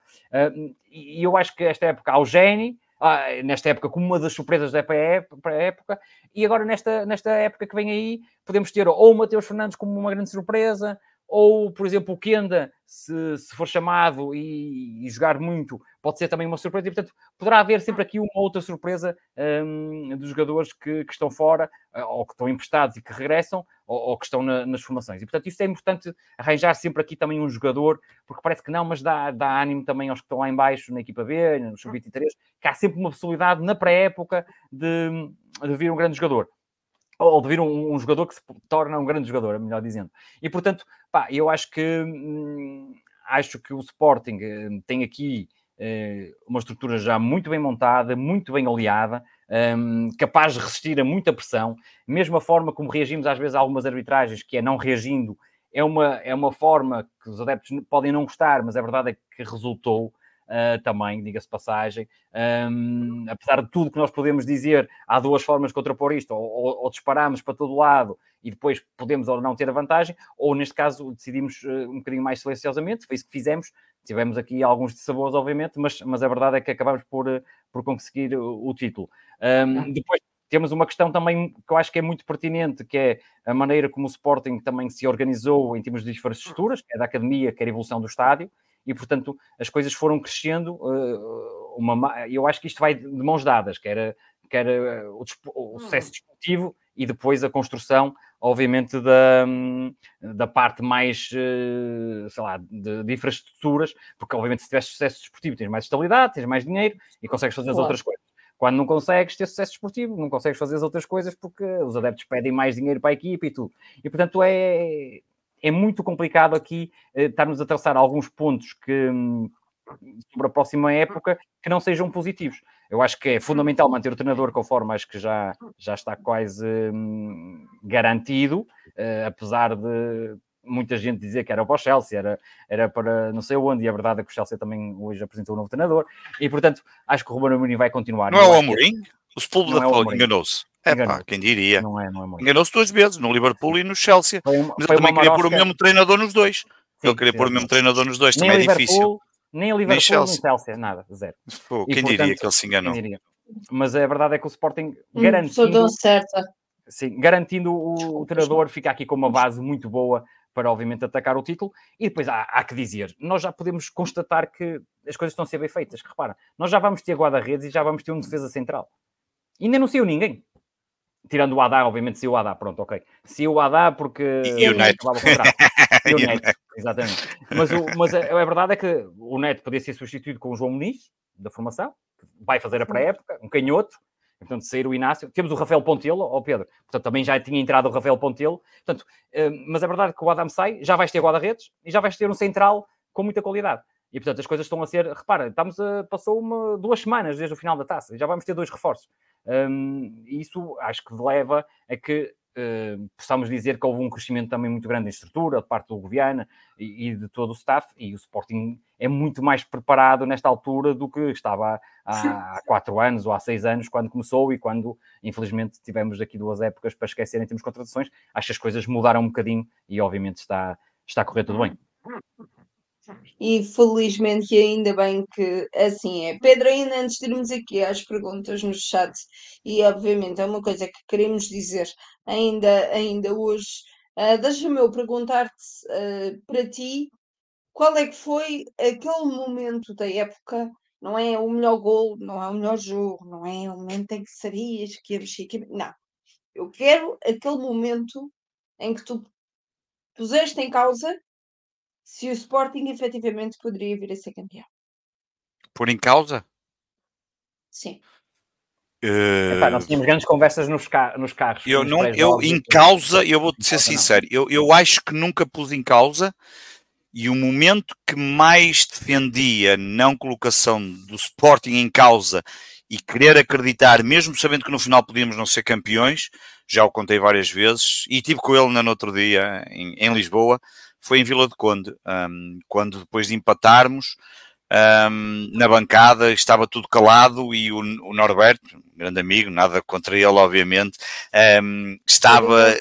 E eu acho que esta época há o Géni, nesta época como uma das surpresas da pré-época, e agora nesta época que vem aí, podemos ter ou o Mateus Fernandes como uma grande surpresa, ou, por exemplo, o Kenda, se for chamado e jogar muito, pode ser também uma surpresa. E, portanto, poderá haver sempre aqui uma outra surpresa dos jogadores que estão fora, ou que estão emprestados e que regressam, ou que estão nas formações. E, portanto, isso é importante, arranjar sempre aqui também um jogador, porque parece que não, mas dá ânimo também aos que estão lá em baixo, na equipa B, no Sub-23, que há sempre uma possibilidade, na pré-época, de vir um grande jogador. Ou de vir um jogador que se torna um grande jogador, melhor dizendo. E, portanto, eu acho que o Sporting tem aqui uma estrutura já muito bem montada, muito bem oleada, capaz de resistir a muita pressão. Mesma forma como reagimos às vezes a algumas arbitragens, que é não reagindo, é uma forma que os adeptos podem não gostar, mas a verdade é que resultou. Também, diga-se passagem, apesar de tudo que nós podemos dizer, há duas formas de contrapor isto, ou disparamos para todo lado e depois podemos ou não ter a vantagem, ou neste caso decidimos um bocadinho mais silenciosamente, foi isso que fizemos. Tivemos aqui alguns dissabores, obviamente, mas a verdade é que acabamos por conseguir o título. Depois temos uma questão também que eu acho que é muito pertinente, que é a maneira como o Sporting também se organizou em termos de infraestruturas, quer da academia, quer a evolução do estádio, e, portanto, as coisas foram crescendo. Eu acho que isto vai de mãos dadas, quer o sucesso desportivo e depois a construção, obviamente, da parte mais, sei lá, de infraestruturas, porque, obviamente, se tiveres sucesso desportivo, tens mais estabilidade, tens mais dinheiro e consegues fazer as outras coisas. Quando não consegues ter sucesso desportivo, não consegues fazer as outras coisas porque os adeptos pedem mais dinheiro para a equipa e tudo. E, portanto, é muito complicado aqui estarmos a traçar alguns pontos sobre a próxima época que não sejam positivos. Eu acho que é fundamental manter o treinador, conforme acho que já está quase garantido, apesar de muita gente dizer que era para o Chelsea, era para não sei onde, e a verdade é que o Chelsea também hoje apresentou um novo treinador, e portanto acho que o Ruben Amorim vai continuar. Não é o Amorim? O Sepúlveda enganou-se. Quem diria? Não é Enganou-se 2 vezes, no Liverpool e no Chelsea. Mas ele também queria pôr o mesmo treinador nos dois. Ele queria pôr o mesmo treinador nos dois, também é difícil. Nem o Liverpool, nem Chelsea, nada, zero. Quem diria que ele se enganou? Mas a verdade é que o Sporting garantindo o treinador, fica aqui com uma base muito boa para, obviamente, atacar o título. E depois há que dizer, nós já podemos constatar que as coisas estão a ser bem feitas, que repara, nós já vamos ter guarda-redes e já vamos ter um defesa central. Ainda não saiu ninguém. Tirando o Haddad, obviamente saiu o Haddad, pronto, ok. Saiu o Haddad porque... E o Neto. E o Neto, exatamente. Mas a verdade é que o Neto podia ser substituído com o João Muniz, da formação, que vai fazer a pré-época, um canhoto, Portanto, sair o Inácio. Temos o Rafael Pontelo, ó Pedro. Portanto, também já tinha entrado o Rafael Pontelo. Portanto, mas a verdade é que o Adam sai, já vais ter Guarda-Redes e já vais ter um central com muita qualidade. E, portanto, as coisas estão a ser... Repara, passou 2 semanas desde o final da taça. Já vamos ter 2 reforços. Isso acho que leva a que possamos dizer que houve um crescimento também muito grande em estrutura, de parte do Goviana e de todo o staff. E o Sporting é muito mais preparado nesta altura do que estava há 4 anos ou há 6 anos, quando começou e quando, infelizmente, tivemos aqui 2 épocas para esquecer em termos de contratações. Acho que as coisas mudaram um bocadinho e, obviamente, está a correr tudo bem. E felizmente, e ainda bem que assim é. Pedro, ainda antes de irmos aqui às perguntas no chat, e obviamente é uma coisa que queremos dizer ainda hoje, deixa-me eu perguntar-te para ti, qual é que foi aquele momento da época? Não é o melhor gol, não é o melhor jogo, não é o momento em que sabias que ia mexer. Não, eu quero aquele momento em que tu puseste em causa se o Sporting efetivamente poderia vir a ser campeão. Por em causa? Sim. Epá, nós tínhamos grandes conversas nos carros. Em causa, eu vou-te ser sincero, eu acho que nunca pus em causa, e o momento que mais defendia não colocação do Sporting em causa e querer acreditar, mesmo sabendo que no final podíamos não ser campeões, já o contei várias vezes, e estive com ele no outro dia em Lisboa, foi em Vila do Conde, quando depois de empatarmos, na bancada estava tudo calado e o Norberto, grande amigo, nada contra ele obviamente, estava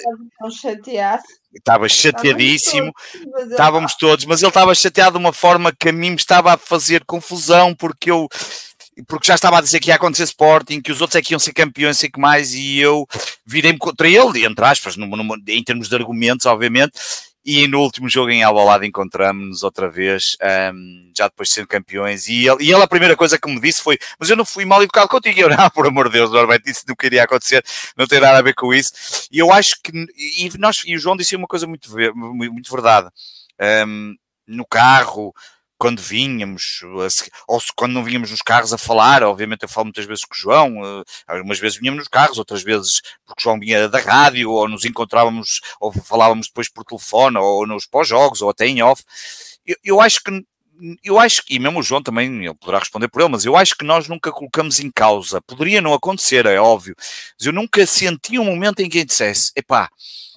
chateadíssimo, estávamos todos, mas ele estava chateado de uma forma que a mim me estava a fazer confusão, porque já estava a dizer que ia acontecer Sporting, que os outros é que iam ser campeões, sei que mais, e eu virei-me contra ele, entre aspas, em termos de argumentos, obviamente. E no último jogo em Alvalade encontramos-nos outra vez, já depois de ser campeões, e ele a primeira coisa que me disse foi: mas eu não fui mal educado contigo. E eu, não, por amor de Deus, normalmente isso não queria acontecer, não tem nada a ver com isso. E eu acho que, e o João disse uma coisa muito verdade, no carro, quando vínhamos, ou quando não vínhamos nos carros a falar, obviamente eu falo muitas vezes com o João, algumas vezes vinhamos nos carros, outras vezes porque o João vinha da rádio, ou nos encontrávamos, ou falávamos depois por telefone, ou nos pós-jogos, ou até em off. Eu acho que, e mesmo o João também, ele poderá responder por ele, mas eu acho que nós nunca colocamos em causa, poderia não acontecer, é óbvio, mas eu nunca senti um momento em que eu dissesse, epá,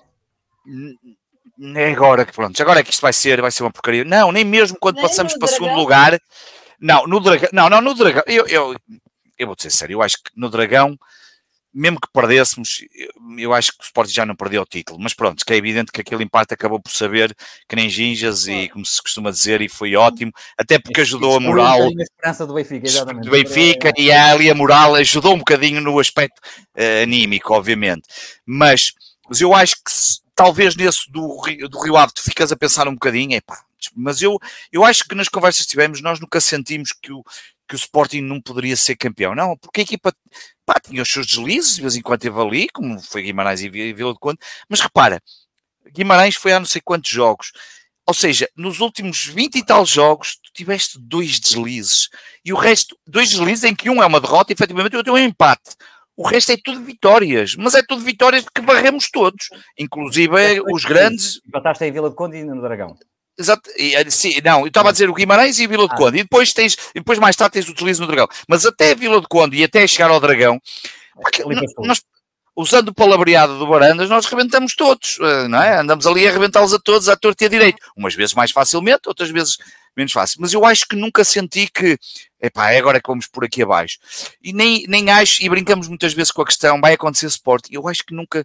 é agora que pronto, agora é que isto vai ser uma porcaria. Não, nem mesmo quando passamos para segundo lugar. Não, no Dragão, no Dragão, eu vou dizer sério, eu acho que no Dragão, mesmo que perdêssemos, eu acho que o Sporting já não perdeu o título, mas pronto, que é evidente que aquele empate acabou por saber que nem ginjas, e como se costuma dizer, e foi ótimo, até porque ajudou a moral a esperança do Benfica, exatamente. Do Benfica, e ali a moral ajudou um bocadinho no aspecto anímico, obviamente, mas eu acho que talvez nesse do Rio Ave tu ficas a pensar um bocadinho, mas eu acho que nas conversas que tivemos nós nunca sentimos que o Sporting não poderia ser campeão, não, porque a equipa tinha os seus deslizes, de vez em quando esteve ali, como foi Guimarães e Vila do Conde, mas repara, Guimarães foi há não sei quantos jogos, ou seja, nos últimos 20 e tal jogos tu tiveste 2 deslizes, e o resto, 2 deslizes em que um é uma derrota, efetivamente o outro é um empate. O resto é tudo vitórias, mas é tudo vitórias que varremos todos, inclusive os grandes. Empataste em Vila do Conde e no Dragão. Exato, sim, não, eu estava a dizer o Guimarães e a Vila do Conde, e depois mais tarde tens o deslize no Dragão, mas até a Vila do Conde e até chegar ao Dragão, nós, usando o palavreado do Barandas, nós rebentamos todos, não é? Andamos ali a rebentá-los a todos, à torta e à direita, umas vezes mais facilmente, outras vezes menos fácil, mas eu acho que nunca senti que, é agora que vamos por aqui abaixo, e nem acho, e brincamos muitas vezes com a questão, vai acontecer Sporting, eu acho que nunca,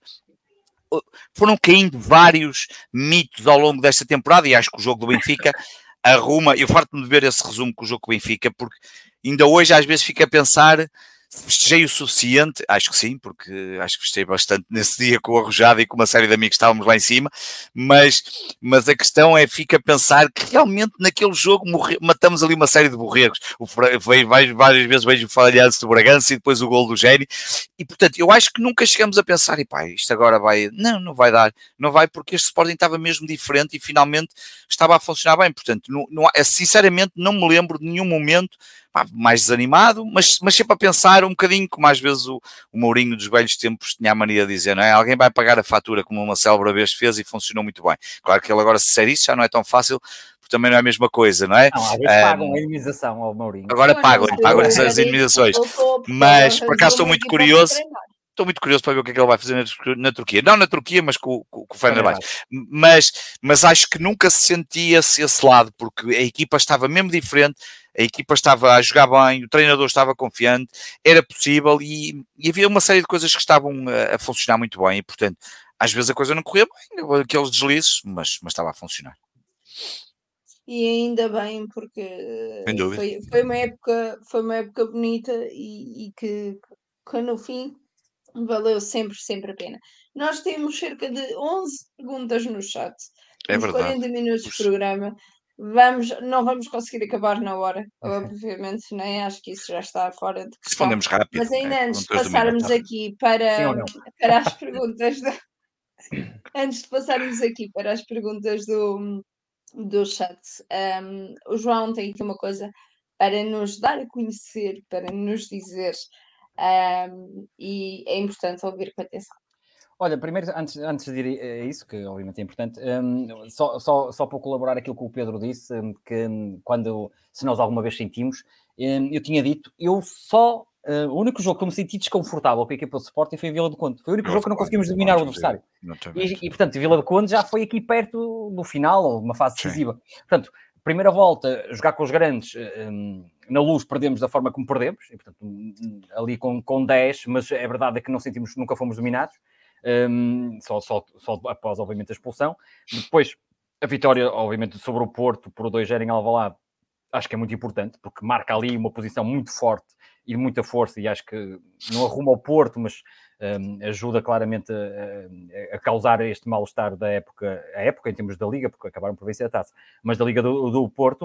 foram caindo vários mitos ao longo desta temporada, e acho que o jogo do Benfica arruma, eu farto-me de ver esse resumo com o jogo do Benfica, porque ainda hoje às vezes fico a pensar, festejei o suficiente, acho que sim, porque acho que festejei bastante nesse dia com o Arrojado e com uma série de amigos que estávamos lá em cima, mas a questão é, fica a pensar que realmente naquele jogo matamos ali uma série de borregos, várias vezes vejo o falhanço do Bragança e depois o gol do Géni, e portanto eu acho que nunca chegamos a pensar, isto agora vai, não vai dar, não vai, porque este Sporting estava mesmo diferente e finalmente estava a funcionar bem, portanto sinceramente não me lembro de nenhum momento mais desanimado, mas sempre a pensar era um bocadinho como às vezes o Mourinho dos velhos tempos tinha a mania de dizer, não é? Alguém vai pagar a fatura como uma célebre vez fez e funcionou muito bem. Claro que ele agora se disser isso já não é tão fácil, porque também não é a mesma coisa, não é? Não, às vezes pagam a indemnização ao Mourinho. Agora pagam-lhe as indemnizações. Mas por acaso estou muito curioso. Estou muito curioso para ver o que é que ele vai fazer na Turquia. Não na Turquia, mas com o Fenerbahçe. Mas acho que nunca se sentia-se esse lado, porque a equipa estava mesmo diferente, a equipa estava a jogar bem, o treinador estava confiante, era possível e havia uma série de coisas que estavam a funcionar muito bem e, portanto, às vezes a coisa não corria bem, aqueles deslizes, mas estava a funcionar. E ainda bem, porque foi uma época bonita e que no fim valeu sempre a pena. Nós temos cerca de 11 perguntas no chat. Temos 40 minutos de programa. Não vamos conseguir acabar na hora, obviamente, nem acho que isso já está fora de questão. Respondemos rápido. Mas ainda antes de passarmos aqui para as perguntas antes de passarmos aqui para as perguntas do chat, o João tem aqui uma coisa para nos dar a conhecer, para nos dizer, e é importante ouvir com atenção. Olha, primeiro, antes de ir a isso, que obviamente é importante, só para colaborar aquilo que o Pedro disse, que se nós alguma vez sentimos, eu tinha dito, o único jogo que eu me senti desconfortável com a equipa do Sporting foi a Vila do Conde. Foi o único jogo que não conseguimos dominar o adversário. E, portanto, a Vila do Conde já foi aqui perto do final, ou uma fase decisiva. Portanto, primeira volta, jogar com os grandes, na Luz perdemos da forma como perdemos, e, portanto, ali com 10, mas é verdade que não sentimos, nunca fomos dominados. Só após, obviamente, a expulsão. Depois, a vitória, obviamente, sobre o Porto, por 2-0 em Alvalade, acho que é muito importante, porque marca ali uma posição muito forte e de muita força, e acho que não arruma o Porto, mas ajuda claramente a causar este mal-estar da época em termos da Liga, porque acabaram por vencer a taça, mas da Liga do Porto.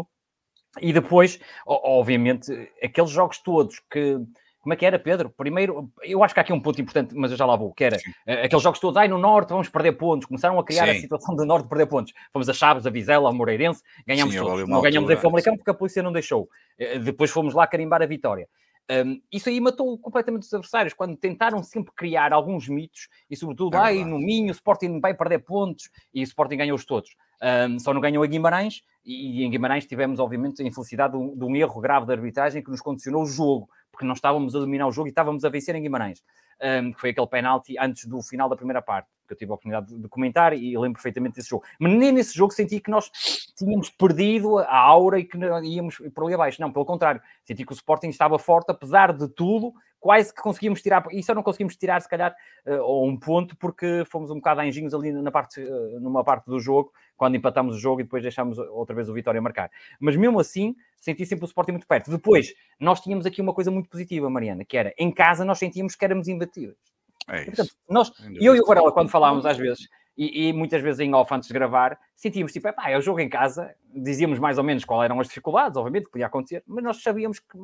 E depois, obviamente, aqueles jogos todos que... Como é que era, Pedro? Primeiro, eu acho que há aqui um ponto importante, mas eu já lá vou, que era aqueles jogos todos, no Norte vamos perder pontos, começaram a criar a situação do Norte de perder pontos. Fomos a Chaves, a Vizela, ao Moreirense, ganhamos todos. Não ganhamos em Famalicão porque a polícia não deixou. Depois fomos lá carimbar a vitória. Isso aí matou completamente os adversários, quando tentaram sempre criar alguns mitos, e sobretudo, no Minho, o Sporting vai perder pontos, e o Sporting ganhou-os todos. Só não ganhou a Guimarães, e em Guimarães tivemos, obviamente, a infelicidade de um erro grave de arbitragem que nos condicionou o jogo, porque não estávamos a dominar o jogo e estávamos a vencer em Guimarães, que foi aquele penalti antes do final da primeira parte, que eu tive a oportunidade de comentar e lembro perfeitamente desse jogo. Mas nem nesse jogo senti que nós tínhamos perdido a aura e que íamos por ali abaixo. Não, pelo contrário. Senti que o Sporting estava forte, apesar de tudo, quase que conseguimos tirar, e só não conseguimos tirar, se calhar, um ponto, porque fomos um bocado anjinhos ali numa parte do jogo, quando empatámos o jogo e depois deixámos outra vez o Vitória marcar. Mas mesmo assim, senti sempre o Sporting muito perto. Depois, nós tínhamos aqui uma coisa muito positiva, Mariana, que era, em casa nós sentíamos que éramos imbatíveis. Portanto, eu e o Varela, quando falávamos às vezes, e muitas vezes em off antes de gravar, sentíamos tipo, é o jogo em casa, dizíamos mais ou menos quais eram as dificuldades, obviamente, que podia acontecer, mas nós sabíamos que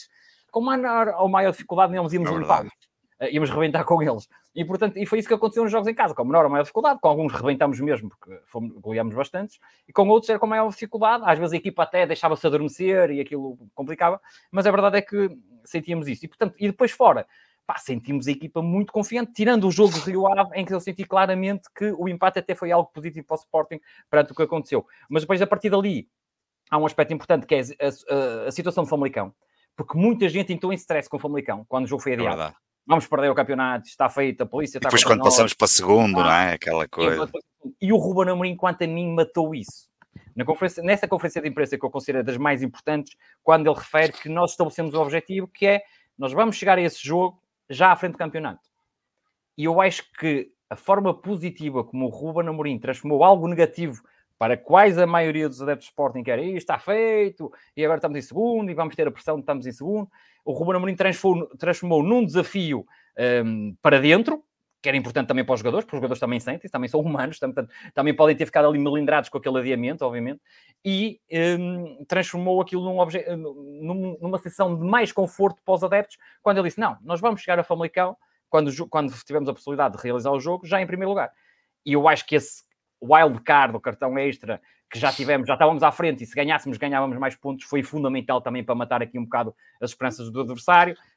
com maior dificuldade não íamos limpá-los. Íamos rebentar com eles. E foi isso que aconteceu nos jogos em casa, com menor ou maior dificuldade, com alguns rebentamos mesmo, porque goleámos bastantes, e com outros era com maior dificuldade, às vezes a equipa até deixava-se adormecer e aquilo complicava, mas a verdade é que sentíamos isso. E depois fora, sentimos a equipa muito confiante, tirando o jogo de Rio Ave, em que eu senti claramente que o empate até foi algo positivo para o Sporting, perante o que aconteceu. Mas depois, a partir dali, há um aspecto importante, que é a situação de Famalicão, porque muita gente entrou em stress com o Famalicão, quando o jogo foi adiado. Vamos perder o campeonato, está feito, a polícia está... Depois quando passamos para segundo, não é? Aquela coisa. E o Ruben Amorim, quanto a mim, matou isso. Nessa conferência de imprensa, que eu considero das mais importantes, quando ele refere que nós estabelecemos o objetivo, que é, nós vamos chegar a esse jogo já à frente do campeonato. E eu acho que a forma positiva como o Ruben Amorim transformou algo negativo para quais a maioria dos adeptos de Sporting quer, isto está feito, e agora estamos em segundo, e vamos ter a pressão de estamos em segundo. O Ruben Amorim transformou num desafio para dentro, que era importante também para os jogadores, porque os jogadores também sentem, também são humanos, também podem ter ficado ali melindrados com aquele adiamento, obviamente, e transformou aquilo numa sessão de mais conforto para os adeptos, quando ele disse, não, nós vamos chegar a Famalicão, quando tivemos a possibilidade de realizar o jogo, já em primeiro lugar. E eu acho que esse wild card, o cartão extra, que já estávamos à frente, e se ganhássemos, ganhávamos mais pontos, foi fundamental também para matar aqui um bocado as esperanças do adversário.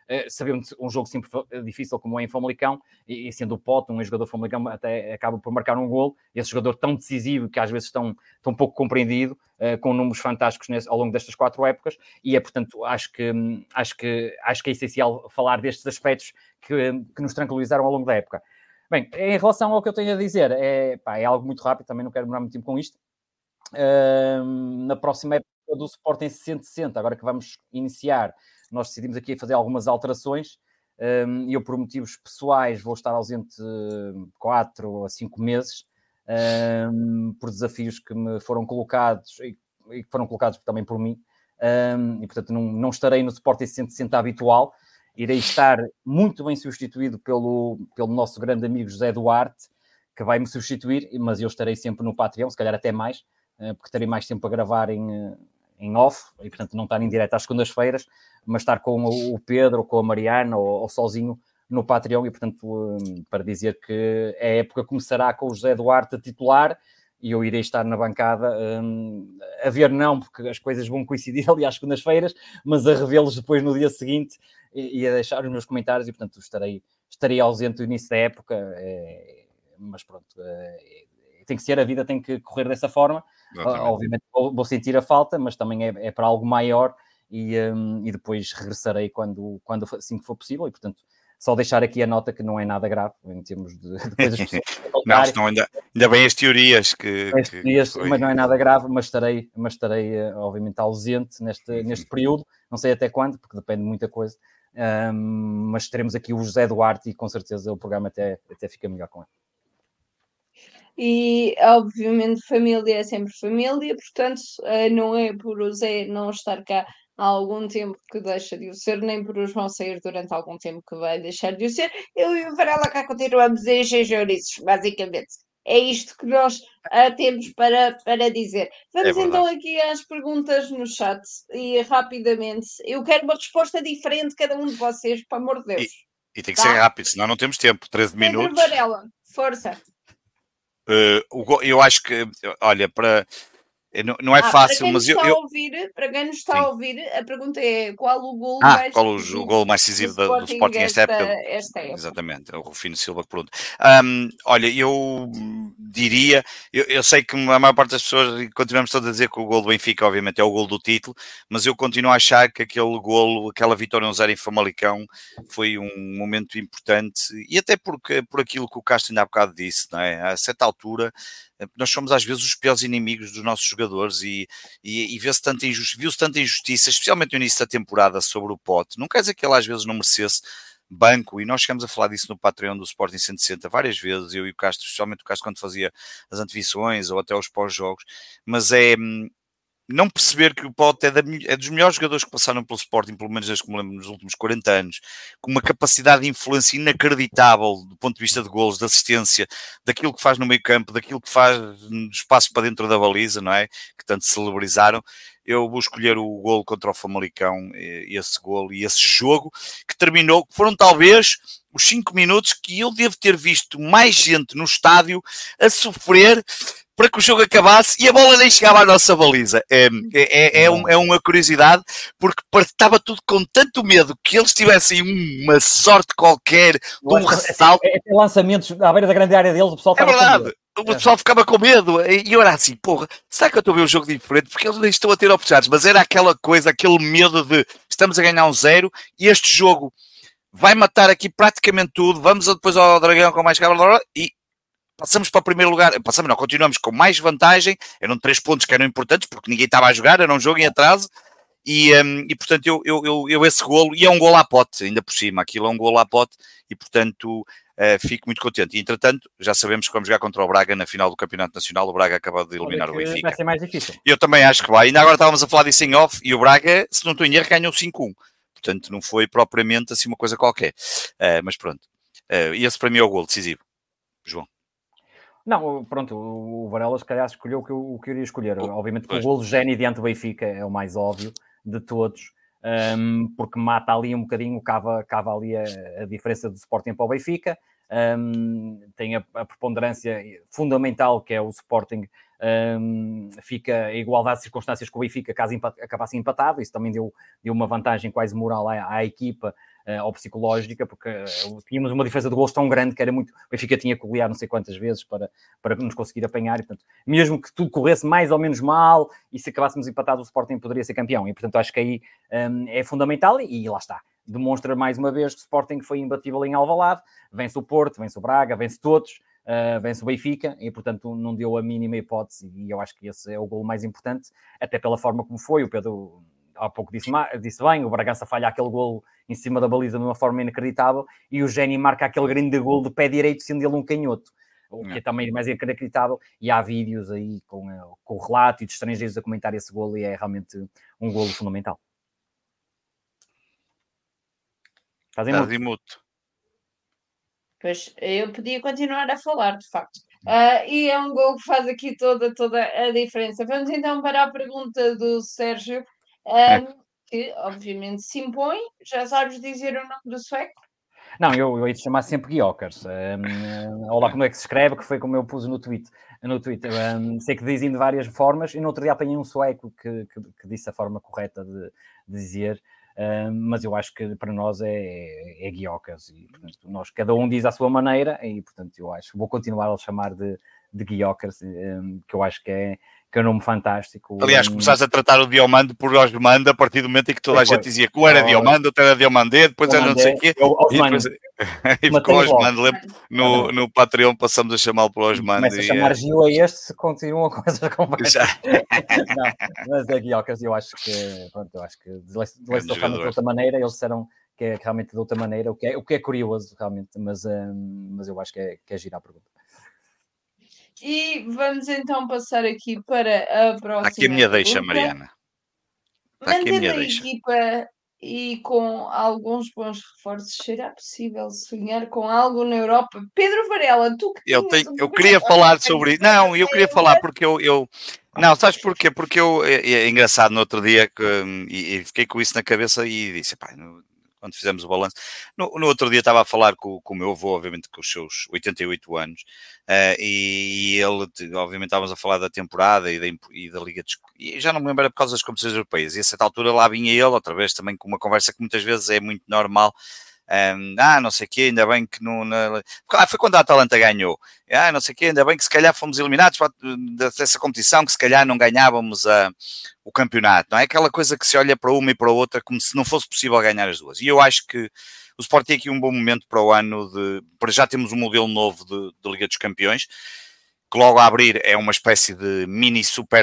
sabemos um jogo sempre difícil como é em Famalicão, e sendo o Pote, um jogador Famalicão, até acaba por marcar um golo, esse jogador tão decisivo que às vezes tão pouco compreendido, com números fantásticos ao longo destas 4 épocas, e portanto, acho que é essencial falar destes aspectos que nos tranquilizaram ao longo da época. Bem, em relação ao que eu tenho a dizer, é algo muito rápido, também não quero demorar muito tempo com isto. Na próxima época do Sporting 60-60, agora que vamos iniciar, nós decidimos aqui fazer algumas alterações, e eu, por motivos pessoais, vou estar ausente 4 a 5 meses, por desafios que me foram colocados, e que foram colocados também por mim, e portanto não estarei no Sporting 60-60 habitual. Irei estar muito bem substituído pelo nosso grande amigo José Duarte, que vai me substituir, mas eu estarei sempre no Patreon, se calhar até mais, porque terei mais tempo a gravar em off, e portanto não estar em direto às segundas-feiras, mas estar com o Pedro, ou com a Mariana, ou sozinho no Patreon, e portanto para dizer que a época começará com o José Duarte a titular, e eu irei estar na bancada, a ver não, porque as coisas vão coincidir ali às segundas-feiras, mas a revê-los depois no dia seguinte, e a deixar os meus comentários, e portanto estarei ausente no início da época, mas pronto, tem que ser, a vida tem que correr dessa forma. Obviamente vou sentir a falta, mas também é para algo maior, e depois regressarei quando assim que for possível, e portanto só deixar aqui a nota que não é nada grave em termos de coisas pessoais. Não, senão ainda bem as teorias mas não é nada grave, mas estarei obviamente ausente neste período, não sei até quando, porque depende de muita coisa, mas teremos aqui o José Duarte, e com certeza o programa até fica melhor com ele. E obviamente família é sempre família, portanto não é por o Zé não estar cá há algum tempo que deixa de o ser, nem por os não sair durante algum tempo que vai deixar de o ser. Eu e o Varela cá continuamos a encher chouriços, basicamente. É isto que nós temos para dizer. Vamos então aqui às perguntas no chat, e rapidamente. Eu quero uma resposta diferente, cada um de vocês, pelo amor de Deus. E tem que ser rápido, senão não temos tempo. 13 minutos. Varela, força. Eu acho que, olha, não é fácil, mas para quem nos está a ouvir, a pergunta é: qual o gol o gol mais decisivo do Sporting esta época? Exatamente, é o Rufino Silva que pergunta. Olha, eu diria, eu sei que a maior parte das pessoas, continuamos todos a dizer que o gol do Benfica obviamente é o gol do título, mas eu continuo a achar que aquela vitória 1-0 em Famalicão foi um momento importante, e até por aquilo que o Castro ainda há bocado disse, não é? A certa altura nós somos às vezes os piores inimigos dos nossos jogadores, e viu-se tanta injustiça, especialmente no início da temporada, sobre o Pote. Não quer dizer que ele às vezes não merecesse banco, e nós chegamos a falar disso no Patreon do Sporting 160 várias vezes, eu e o Castro, especialmente o Castro quando fazia as antevisões ou até os pós-jogos, mas não perceber que o Pote é dos melhores jogadores que passaram pelo Sporting, pelo menos desde que me lembro, nos últimos 40 anos, com uma capacidade de influência inacreditável do ponto de vista de golos, de assistência, daquilo que faz no meio campo, daquilo que faz no espaço para dentro da baliza, não é? Que tanto celebrizaram. Eu vou escolher o golo contra o Famalicão, esse golo e esse jogo que terminou, que foram talvez os 5 minutos que eu devo ter visto mais gente no estádio a sofrer para que o jogo acabasse e a bola nem chegava à nossa baliza. É uma curiosidade, porque estava tudo com tanto medo que eles tivessem uma sorte qualquer de um ressalto. Lançamentos à beira da grande área deles, o pessoal ficava com medo. O pessoal ficava com medo, e eu era assim, porra, será que eu estou a ver um jogo diferente? Porque eles nem estão a ter oportunidades, mas era aquela coisa, aquele medo de estamos a ganhar 1-0 e este jogo vai matar aqui praticamente tudo, vamos depois ao Dragão com mais calma e passamos para o primeiro lugar, continuamos com mais vantagem, eram 3 pontos que eram importantes, porque ninguém estava a jogar, era um jogo em atraso, e portanto eu esse golo, e é um golo à Pote, ainda por cima, aquilo é um golo à Pote, e portanto fico muito contente. E entretanto, já sabemos que vamos jogar contra o Braga na final do Campeonato Nacional, o Braga acabou de eliminar o Benfica. Vai ser mais difícil. Eu também acho que vai, ainda agora estávamos a falar disso em off, e o Braga, se não estou em erro, ganhou 5-1. Portanto, não foi propriamente assim uma coisa qualquer. Mas pronto. E esse para mim é o golo decisivo. João. Não, pronto, o Varela se calhar escolheu o que eu iria escolher. Obviamente que o golo gênio diante do Benfica é o mais óbvio de todos, porque mata ali um bocadinho, cava ali a diferença do Sporting para o Benfica. Tem a preponderância fundamental que é o Sporting, fica a igualdade de circunstâncias com o Benfica caso acabasse empatado. Isso também deu uma vantagem quase moral à equipa, ou psicológica, porque tínhamos uma diferença de gols tão grande que era muito... O Benfica tinha que golear não sei quantas vezes para nos conseguir apanhar, e portanto, mesmo que tudo corresse mais ou menos mal, e se acabássemos empatados, o Sporting poderia ser campeão, e portanto acho que aí é fundamental, e lá está. Demonstra mais uma vez que o Sporting foi imbatível em Alvalade, vence o Porto, vence o Braga, vence todos, vence o Benfica, e portanto não deu a mínima hipótese, e eu acho que esse é o golo mais importante, até pela forma como foi. O Pedro há pouco disse bem, o Bragança falha aquele golo em cima da baliza de uma forma inacreditável, e o Géni marca aquele grande golo de pé direito, sendo ele um canhoto, o que é também mais inacreditável, e há vídeos aí com o relato e de estrangeiros a comentar esse golo, e é realmente um golo fundamental. Estás em mute. Pois, eu podia continuar a falar, de facto. E é um gol que faz aqui toda a diferença. Vamos então para a pergunta do Sérgio, que obviamente se impõe. Já sabes dizer o nome do sueco? Não, eu ia te chamar sempre Guiocas. Olá, como é que se escreve? Que foi como eu pus no tweet. Sei que dizem de várias formas, e no outro dia apanhei um sueco que disse a forma correta de dizer. Mas eu acho que para nós é Guiocas, e portanto cada um diz à sua maneira, e portanto eu acho que vou continuar a chamar de Guiocas, que eu acho que é um nome fantástico. Aliás, começaste a tratar o Diomando por Osmando a partir do momento em que toda a gente dizia que era Diomando, outro era Diomandé, depois era não sei o quê, e ficou Osmando. No Patreon passamos a chamá-lo por Osmando. Começa a chamar Gil a este, se continuam com essas conversas. Mas é Guiocas, eu acho que deleite realmente de outra maneira. Eles disseram que é realmente de outra maneira, o que é curioso realmente, mas eu acho que é gira a pergunta. E vamos então passar aqui para a próxima. Aqui a minha deixa, Mariana. Mantendo a equipa e com alguns bons reforços, será possível sonhar com algo na Europa? Pedro Varela, tu que eu queria falar sobre isso. Não, eu queria falar porque eu não, sabes porquê? Porque é engraçado, no outro dia e fiquei com isso na cabeça e disse, pá, quando fizemos o balanço. No outro dia estava a falar com o meu avô, obviamente com os seus 88 anos, e ele, obviamente estávamos a falar da temporada e da Liga e já não me lembro, era por causa das competições europeias, e a certa altura lá vinha ele, outra vez também com uma conversa que muitas vezes é muito normal. Não sei o quê, ainda bem que não... foi quando a Atalanta ganhou. Não sei o quê, ainda bem que se calhar fomos eliminados dessa competição, que se calhar não ganhávamos o campeonato, não é? Aquela coisa que se olha para uma e para a outra como se não fosse possível ganhar as duas. E eu acho que o Sport tem aqui um bom momento para o ano para já temos um modelo novo de Liga dos Campeões, que logo a abrir é uma espécie de mini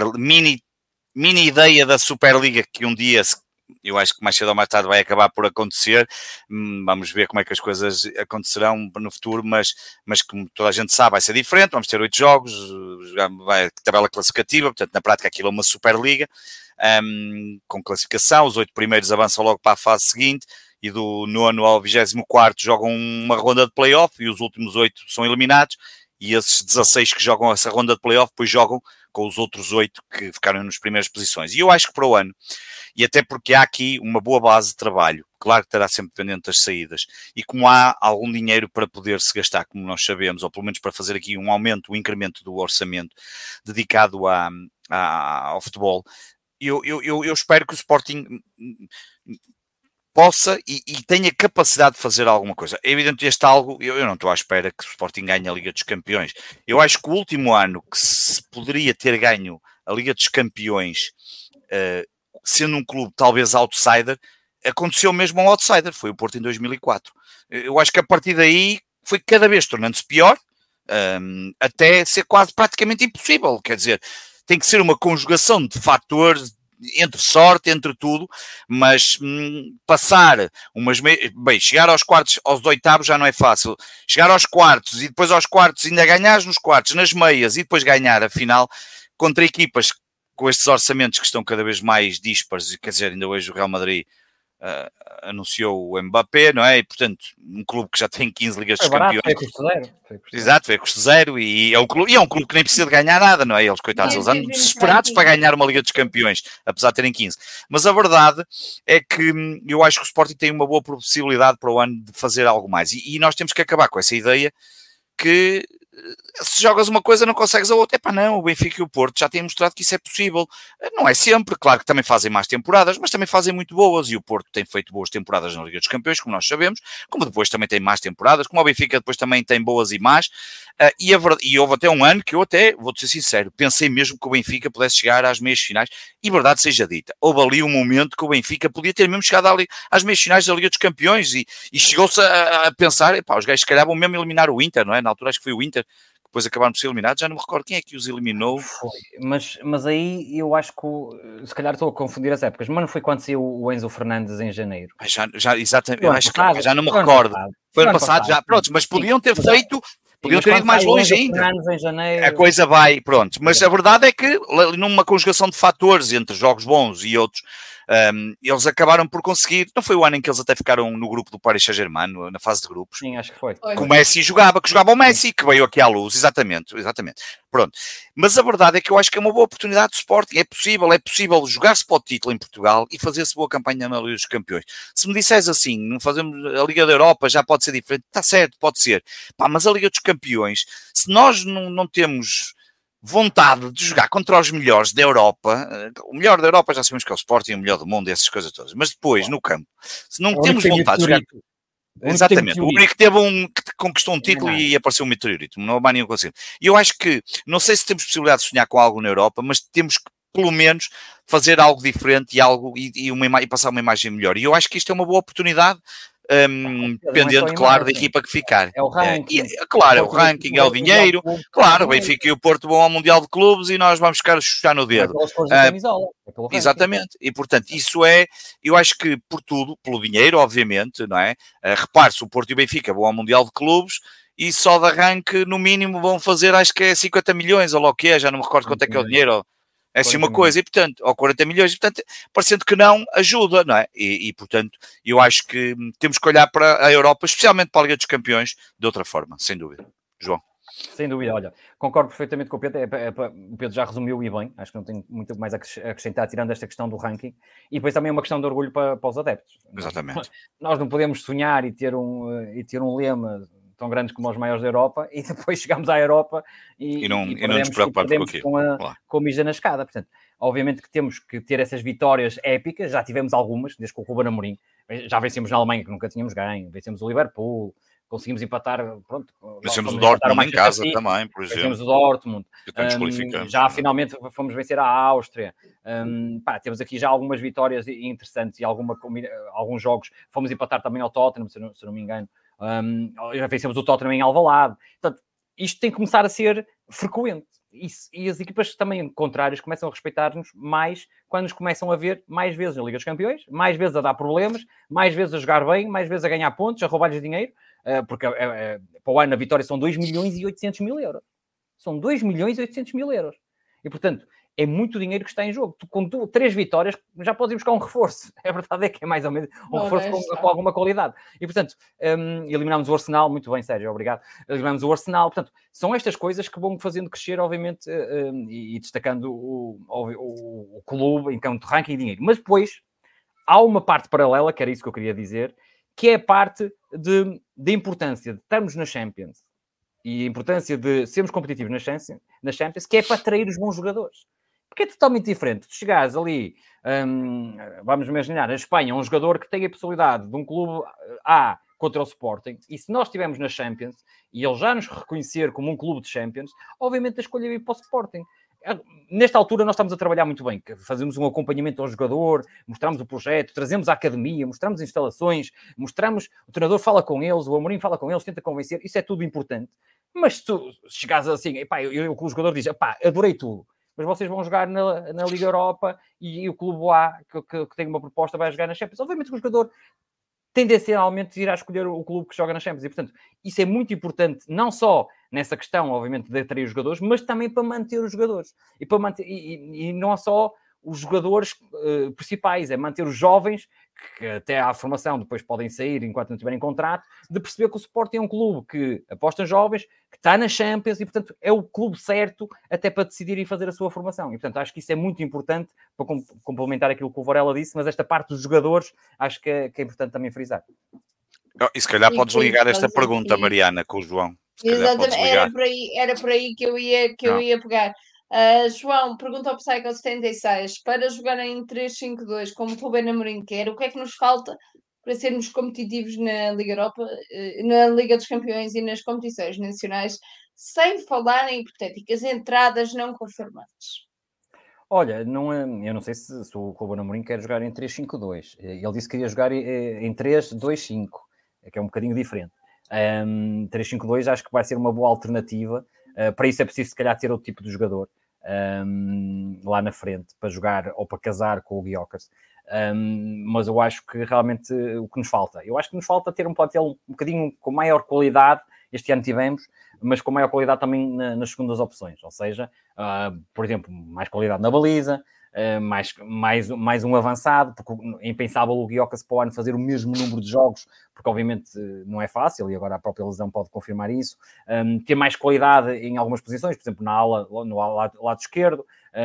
ideia da Superliga que um dia eu acho que mais cedo ou mais tarde vai acabar por acontecer. Vamos ver como é que as coisas acontecerão no futuro, mas como toda a gente sabe, vai ser diferente. Vamos ter 8 jogos, vai tabela classificativa, portanto, na prática aquilo é uma Superliga, com classificação. Os 8 primeiros avançam logo para a fase seguinte, e do 9º ao 24º jogam uma ronda de play-off, e os últimos 8 são eliminados, e esses 16 que jogam essa ronda de play-off depois jogam com os outros 8 que ficaram nas primeiras posições. E eu acho que para o ano, e até porque há aqui uma boa base de trabalho, claro que estará sempre dependente das saídas, e como há algum dinheiro para poder se gastar, como nós sabemos, ou pelo menos para fazer aqui um aumento, um incremento do orçamento dedicado ao futebol, eu espero que o Sporting possa e tenha capacidade de fazer alguma coisa. É evidente este algo, eu não estou à espera que o Sporting ganhe a Liga dos Campeões. Eu acho que o último ano que se poderia ter ganho a Liga dos Campeões, sendo um clube talvez outsider, aconteceu mesmo um outsider, foi o Porto em 2004. Eu acho que a partir daí foi cada vez tornando-se pior, até ser quase praticamente impossível. Quer dizer, tem que ser uma conjugação de fatores, entre sorte, entre tudo, mas passar chegar aos quartos, aos oitavos já não é fácil. Chegar aos quartos e depois aos quartos ainda ganhar nos quartos, nas meias, e depois ganhar a final contra equipas com estes orçamentos que estão cada vez mais díspares. Quer dizer, ainda hoje o Real Madrid anunciou o Mbappé, não é? E portanto, um clube que já tem 15 Ligas dos Campeões. Foi custo zero. Exato, foi custo zero, e é um clube que nem precisa de ganhar nada, não é? Eles, coitados, eles andam desesperados para ganhar uma Liga dos Campeões, apesar de terem 15. Mas a verdade é que eu acho que o Sporting tem uma boa possibilidade para o ano de fazer algo mais, e nós temos que acabar com essa ideia que se jogas uma coisa não consegues a outra. Epá, não, o Benfica e o Porto já têm mostrado que isso é possível. Não é sempre, claro que também fazem más temporadas, mas também fazem muito boas, e o Porto tem feito boas temporadas na Liga dos Campeões, como nós sabemos, como depois também tem más temporadas, como o Benfica depois também tem boas e más, e houve até um ano que eu até, vou-te ser sincero, pensei mesmo que o Benfica pudesse chegar às meias finais, e verdade seja dita, houve ali um momento que o Benfica podia ter mesmo chegado ali às meias finais da Liga dos Campeões, e chegou-se a pensar, epá, os gajos se calhar vão mesmo eliminar o Inter, não é? Na altura acho que foi o Inter, depois acabaram por ser eliminados, já não me recordo quem é que os eliminou. Foi, mas aí eu acho que se calhar estou a confundir as épocas, mas não foi quando saiu o Enzo Fernandes em janeiro? Já exatamente, eu acho passado, que já não me recordo. Foi ano passado já, pronto, mas podiam ter feito, podiam ter ido mais longe ainda. Em janeiro, a coisa vai, pronto, mas a verdade é que numa conjugação de fatores entre jogos bons e outros, eles acabaram por conseguir, não foi o ano em que eles até ficaram no grupo do Paris Saint-Germain, na fase de grupos? Sim, acho que foi. Que o Messi jogava, o Messi, que veio aqui à luz, exatamente, pronto. Mas a verdade é que eu acho que é uma boa oportunidade de Sporting, é possível jogar-se para o título em Portugal e fazer-se boa campanha na Liga dos Campeões. Se me disseres assim, não fazemos a Liga da Europa, já pode ser diferente, está certo, pode ser, mas a Liga dos Campeões, se nós não temos vontade de jogar contra os melhores da Europa, o melhor da Europa já sabemos que é o Sporting, o melhor do mundo, essas coisas todas, mas depois, no campo, se não temos vontade de jogar... Exatamente, o único que que conquistou um título e apareceu um meteorito, não há nenhum conselho. E eu acho que, não sei se temos possibilidade de sonhar com algo na Europa, mas temos que, pelo menos, fazer algo diferente e passar uma imagem melhor. E eu acho que isto é uma boa oportunidade, dependendo, claro, da equipa que ficar. É o ranking. Claro, é o ranking, é o dinheiro. Claro, o Benfica e o Porto vão ao Mundial de Clubes e nós vamos ficar a chuchar no dedo. Exatamente. E, portanto, isso é, eu acho que por tudo, pelo dinheiro, obviamente, não é? Repare-se, o Porto e o Benfica vão ao Mundial de Clubes e só de arranque, no mínimo, vão fazer, acho que é 50 milhões, ou lá o que é, já não me recordo quanto é que é o dinheiro. É assim uma coisa, e portanto, ou 40 milhões, e portanto, parecendo que não, ajuda, não é? E portanto, eu acho que temos que olhar para a Europa, especialmente para a Liga dos Campeões, de outra forma, sem dúvida. João. Sem dúvida, olha, concordo perfeitamente com o Pedro, o Pedro já resumiu e bem, acho que não tenho muito mais a acrescentar, tirando esta questão do ranking, e depois também é uma questão de orgulho para os adeptos. Exatamente. Nós não podemos sonhar e ter um lema tão grandes como os maiores da Europa, e depois chegamos à Europa e não nos preocupamos com a mija na escada. Portanto, obviamente que temos que ter essas vitórias épicas, já tivemos algumas, desde com o Ruben Amorim, já vencemos na Alemanha, que nunca tínhamos ganho, vencemos o Liverpool, conseguimos empatar, pronto. Vencemos o Dortmund em casa também, por exemplo. Vencemos o Dortmund. Já também. Finalmente fomos vencer a Áustria. Temos aqui já algumas vitórias interessantes e alguns jogos. Fomos empatar também ao Tottenham, se não me engano. Já vencemos o Tottenham em Alvalade. Portanto, isto tem que começar a ser frequente. E as equipas também contrárias começam a respeitar-nos mais quando nos começam a ver mais vezes na Liga dos Campeões, mais vezes a dar problemas, mais vezes a jogar bem, mais vezes a ganhar pontos, a roubar-lhes dinheiro, porque para o ano a vitória são 2 milhões e 800 mil euros. São 2 milhões e 800 mil euros. E, portanto, é muito dinheiro que está em jogo. Tu, com 3 vitórias, já podes ir buscar um reforço. A verdade é que é mais ou menos um reforço com alguma qualidade. E, portanto, eliminamos o Arsenal. Muito bem, Sérgio, obrigado. Eliminamos o Arsenal. Portanto, são estas coisas que vão fazendo crescer, obviamente, e destacando o clube em campo de ranking e dinheiro. Mas depois, há uma parte paralela, que era isso que eu queria dizer, que é a parte da importância de estarmos na Champions e a importância de sermos competitivos na Champions, que é para atrair os bons jogadores. Porque é totalmente diferente. Tu chegares ali, vamos imaginar, a Espanha, um jogador que tem a possibilidade de um clube A contra o Sporting, e se nós estivermos na Champions, e ele já nos reconhecer como um clube de Champions, obviamente a escolha é ir para o Sporting. Nesta altura nós estamos a trabalhar muito bem, fazemos um acompanhamento ao jogador, mostramos o projeto, trazemos a academia, mostramos instalações, o treinador fala com eles, o Amorim fala com eles, tenta convencer, isso é tudo importante. Mas se tu chegares assim, o jogador diz, adorei tudo, mas vocês vão jogar na Liga Europa e o clube A, que tem uma proposta, vai jogar na Champions. Obviamente que o jogador tendencialmente irá escolher o clube que joga na Champions. E, portanto, isso é muito importante, não só nessa questão, obviamente, de atrair os jogadores, mas também para manter os jogadores. E não só os jogadores principais, é manter os jovens, que até à formação depois podem sair enquanto não tiverem contrato, de perceber que o Sporting é um clube que aposta em jovens, que está na Champions e, portanto, é o clube certo até para decidir e fazer a sua formação. E, portanto, acho que isso é muito importante para complementar aquilo que o Varela disse, mas esta parte dos jogadores acho que é importante também frisar. E se calhar podes ligar esta pergunta, Mariana, com o João. Se calhar podes Exatamente, ligar. era por aí que eu ia pegar. João, pergunta ao Psycho76, para jogar em 3-5-2, como o Ruben Amorim quer, o que é que nos falta para sermos competitivos na Liga Europa, na Liga dos Campeões e nas competições nacionais, sem falar em hipotéticas entradas não confirmadas? Olha, não é, eu não sei se o Ruben Amorim quer jogar em 3-5-2. Ele disse que queria jogar em 3-2-5, que é um bocadinho diferente. 3-5-2 acho que vai ser uma boa alternativa. Para isso é preciso, se calhar, ter outro tipo de jogador lá na frente para jogar ou para casar com o Gyökeres. Mas eu acho que realmente o que nos falta, eu acho que nos falta ter um plantel um bocadinho com maior qualidade. Este ano tivemos, mas com maior qualidade também nas segundas opções, ou seja, por exemplo, mais qualidade na baliza, mais um avançado, porque é impensável o Gyökeres para o ano fazer o mesmo número de jogos, porque obviamente não é fácil, e agora a própria lesão pode confirmar isso. Ter mais qualidade em algumas posições, por exemplo, na ala, no lado esquerdo,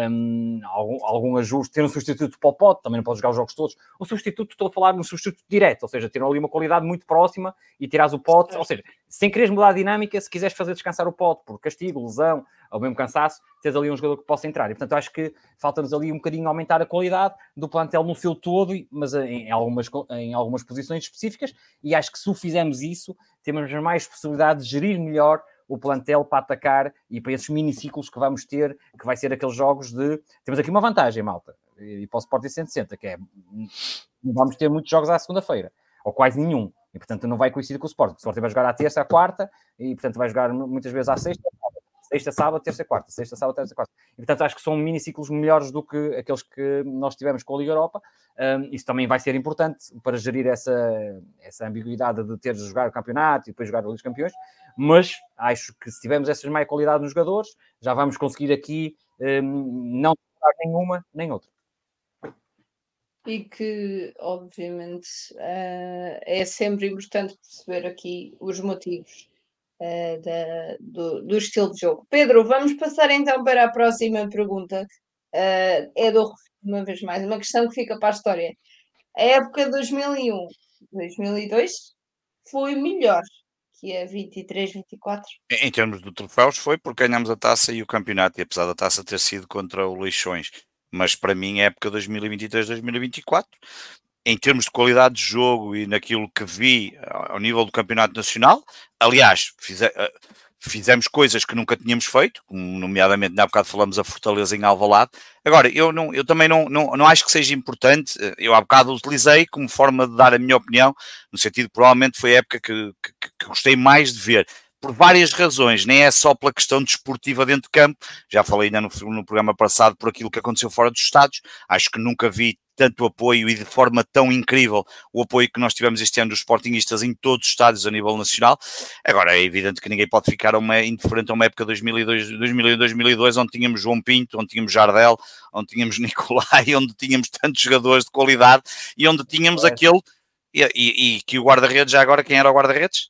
algum ajuste, ter um substituto para o Pote, também não pode jogar os jogos todos. O substituto, estou a falar no substituto direto, ou seja, ter ali uma qualidade muito próxima e tirares o Pote, ou seja, sem quereres mudar a dinâmica, se quiseres fazer descansar o Pote por castigo, lesão, ou mesmo cansaço, tens ali um jogador que possa entrar. E, portanto, acho que falta-nos ali um bocadinho aumentar a qualidade do plantel no seu todo, mas em algumas posições específicas, e acho que se o fizermos isso, temos mais possibilidade de gerir melhor o plantel para atacar e para esses miniciclos que vamos ter, que vai ser aqueles jogos de... Temos aqui uma vantagem, malta, e para o Sporting 160, que é não vamos ter muitos jogos à segunda-feira, ou quase nenhum, e portanto não vai coincidir com o Sporting. O Sporting vai jogar à terça, à quarta, e portanto vai jogar muitas vezes à sexta, sábado, terça, quarta, sexta, sábado, terça, quarta. E portanto acho que são miniciclos melhores do que aqueles que nós tivemos com a Liga Europa. Isso também vai ser importante para gerir essa ambiguidade de ter de jogar o campeonato e depois jogar a Liga dos Campeões, mas acho que se tivermos essa mais qualidade nos jogadores, já vamos conseguir aqui não tocar nenhuma nem outra. E que, obviamente, é sempre importante perceber aqui os motivos do estilo de jogo. Pedro, vamos passar então para a próxima pergunta. É do uma vez mais, uma questão que fica para a história. A época 2001, 2002 foi melhor que a 23-24? Em termos de troféus foi porque ganhámos a taça e o campeonato, e apesar da taça ter sido contra o Leixões, mas para mim é a época 2023-2024. Em termos de qualidade de jogo e naquilo que vi ao nível do campeonato nacional, aliás, fizemos coisas que nunca tínhamos feito, como nomeadamente, há bocado falamos a Fortaleza em Alvalade. Agora, eu também não acho que seja importante, eu há bocado utilizei como forma de dar a minha opinião, no sentido, provavelmente foi a época que gostei mais de ver, por várias razões, nem é só pela questão desportiva dentro de campo, já falei ainda no programa passado por aquilo que aconteceu fora dos estádios, acho que nunca vi tanto apoio e de forma tão incrível o apoio que nós tivemos este ano dos sportinguistas em todos os estádios a nível nacional. Agora é evidente que ninguém pode ficar indiferente a uma época 2001-2002 onde tínhamos João Pinto, onde tínhamos Jardel, onde tínhamos Nicolai, onde tínhamos tantos jogadores de qualidade e onde tínhamos aquele e que o guarda-redes, já agora quem era o guarda-redes?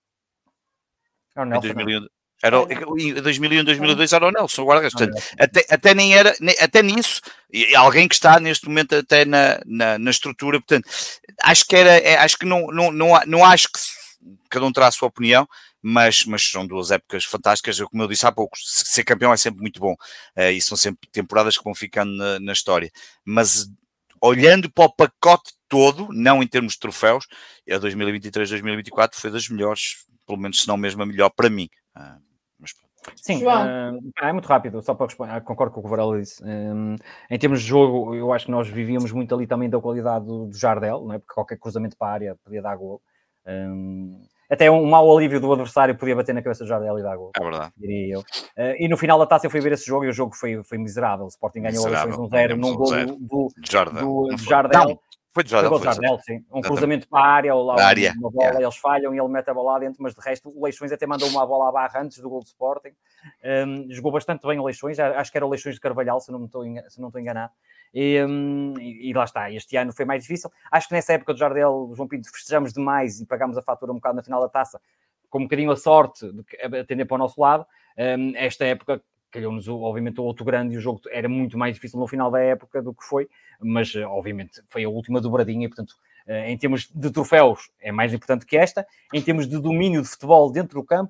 Em 2001, em 2001, 2002 era o Nelson, o guarda-redes. Portanto, até nem era, até nisso, alguém que está neste momento até na estrutura. Portanto, acho que acho que não acho que cada um terá a sua opinião, mas são duas épocas fantásticas. Como eu disse há pouco, ser campeão é sempre muito bom, e são sempre temporadas que vão ficando na história. Mas olhando para o pacote todo, não em termos de troféus, a 2023-2024 foi das melhores, pelo menos se não mesmo a melhor para mim. Sim, é muito rápido, só para responder, concordo com o que o Varela disse. Em termos de jogo, eu acho que nós vivíamos muito ali também da qualidade do Jardel, não é? Porque qualquer cruzamento para a área podia dar gol. Até um mau alívio do adversário podia bater na cabeça do Jardel e dar gol. É verdade. Diria eu. E no final da taça eu fui ver esse jogo e o jogo foi miserável. O Sporting ganhou a Leixões 1-0 num gol do Jardel. Foi de Jardel, sim. Um cruzamento para a área, ou lá uma bola, eles falham e ele mete a bola lá dentro, mas de resto o Leixões até mandou uma bola à barra antes do gol do Sporting. Jogou bastante bem o Leixões, acho que era o Leixões de Carvalhal, se não estou enganado. E lá está, este ano foi mais difícil. Acho que nessa época do Jardel, João Pinto, festejamos demais e pagámos a fatura um bocado na final da taça, com um bocadinho a sorte de atender para o nosso lado. Esta época calhou-nos, obviamente, o outro grande e o jogo era muito mais difícil no final da época do que foi, mas, obviamente, foi a última dobradinha e, portanto, em termos de troféus, é mais importante que esta. Em termos de domínio de futebol dentro do campo,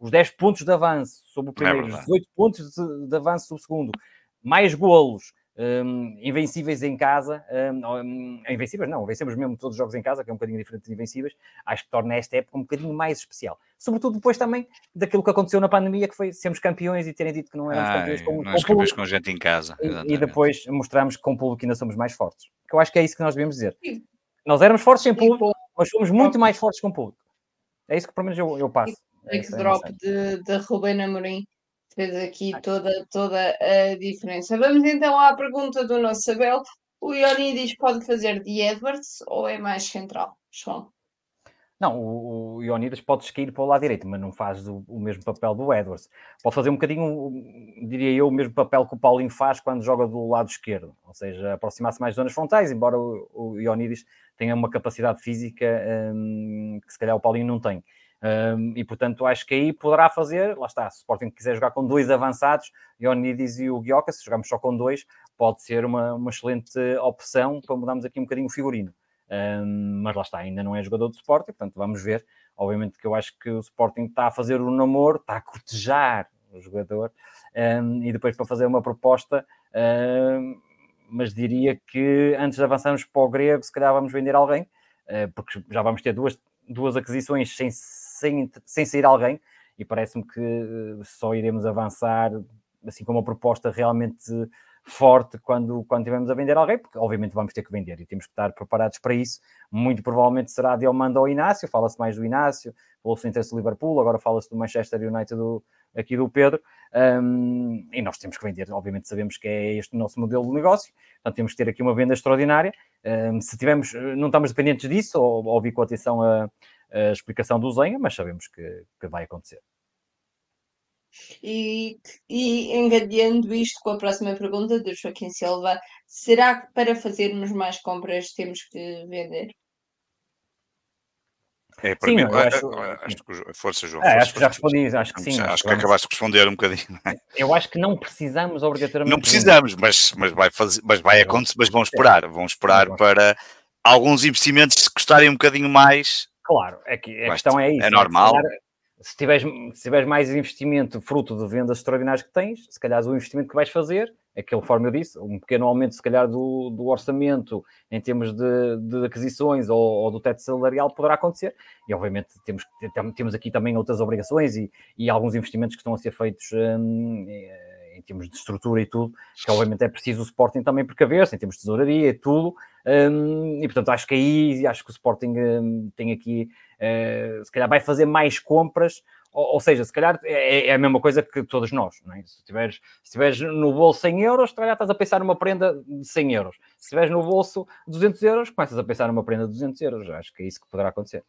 os 10 pontos de avanço sobre o primeiro, os 18 pontos de avanço sobre o segundo, mais golos, invencíveis em casa, invencíveis não, vencemos mesmo todos os jogos em casa, que é um bocadinho diferente de invencíveis, acho que torna esta época um bocadinho mais especial. Sobretudo depois também daquilo que aconteceu na pandemia, que foi sermos campeões e terem dito que não éramos campeões campeões com gente em casa. E depois mostramos que com o público ainda somos mais fortes. Que eu acho que é isso que nós devemos dizer. Nós éramos fortes sem público, mas somos muito mais fortes com o público. É isso que pelo menos eu passo. O drop de Ruben Amorim fez aqui toda a diferença. Vamos então à pergunta do nosso Abel. O Ioannidis pode fazer de Edwards ou é mais central, João? Não, o Ioannidis pode cair para o lado direito, mas não faz o mesmo papel do Edwards. Pode fazer um bocadinho, diria eu, o mesmo papel que o Paulinho faz quando joga do lado esquerdo. Ou seja, aproximar-se mais de zonas frontais, embora o Ioannidis tenha uma capacidade física que se calhar o Paulinho não tem. E portanto acho que aí poderá fazer, lá está, se o Sporting quiser jogar com 2 avançados, Ioannidis e o Guioca, se jogarmos só com 2, pode ser uma excelente opção para mudarmos aqui um bocadinho o figurino. Mas lá está, ainda não é jogador do Sporting, portanto vamos ver. Obviamente que eu acho que o Sporting está a fazer o namoro, está a cortejar o jogador, e depois para fazer uma proposta, mas diria que antes de avançarmos para o grego, se calhar vamos vender alguém, porque já vamos ter duas aquisições sem sair alguém, e parece-me que só iremos avançar assim com uma proposta realmente forte quando tivermos a vender alguém, porque obviamente vamos ter que vender e temos que estar preparados para isso. Muito provavelmente será Diomando ou Inácio, fala-se mais do Inácio, falou-se do interesse do Liverpool, agora fala-se do Manchester United aqui do Pedro, e nós temos que vender, obviamente sabemos que é este o nosso modelo de negócio, portanto temos que ter aqui uma venda extraordinária. Se tivermos, não estamos dependentes disso, ou ouvi com atenção a explicação do Zenha, mas sabemos que vai acontecer. E engadeando isto com a próxima pergunta do Joaquim Silva, será que para fazermos mais compras temos que vender? É, para mim, acho que força, João. Acho que já respondi, acho que sim. Acho que acabaste de responder um bocadinho. Eu acho que não precisamos obrigatoriamente. Não precisamos, mas vai acontecer, mas vão esperar para alguns investimentos que custarem um bocadinho mais. Claro, a questão é isso. É normal. Se tiveres mais investimento fruto de vendas extraordinárias que tens, se calhar o investimento que vais fazer, conforme eu disse, um pequeno aumento se calhar do orçamento em termos de aquisições ou do teto salarial poderá acontecer, e obviamente temos aqui também outras obrigações e alguns investimentos que estão a ser feitos em termos de estrutura e tudo, que obviamente é preciso o Sporting também precaver-se, em termos de tesouraria e tudo, e portanto acho que o Sporting tem aqui, se calhar vai fazer mais compras, ou seja, se calhar é a mesma coisa que todos nós, não é? Se tiveres no bolso 100 euros, se calhar estás a pensar numa prenda de 100 euros. Se tiveres no bolso 200 euros, começas a pensar numa prenda de 200 euros. Acho que é isso que poderá acontecer.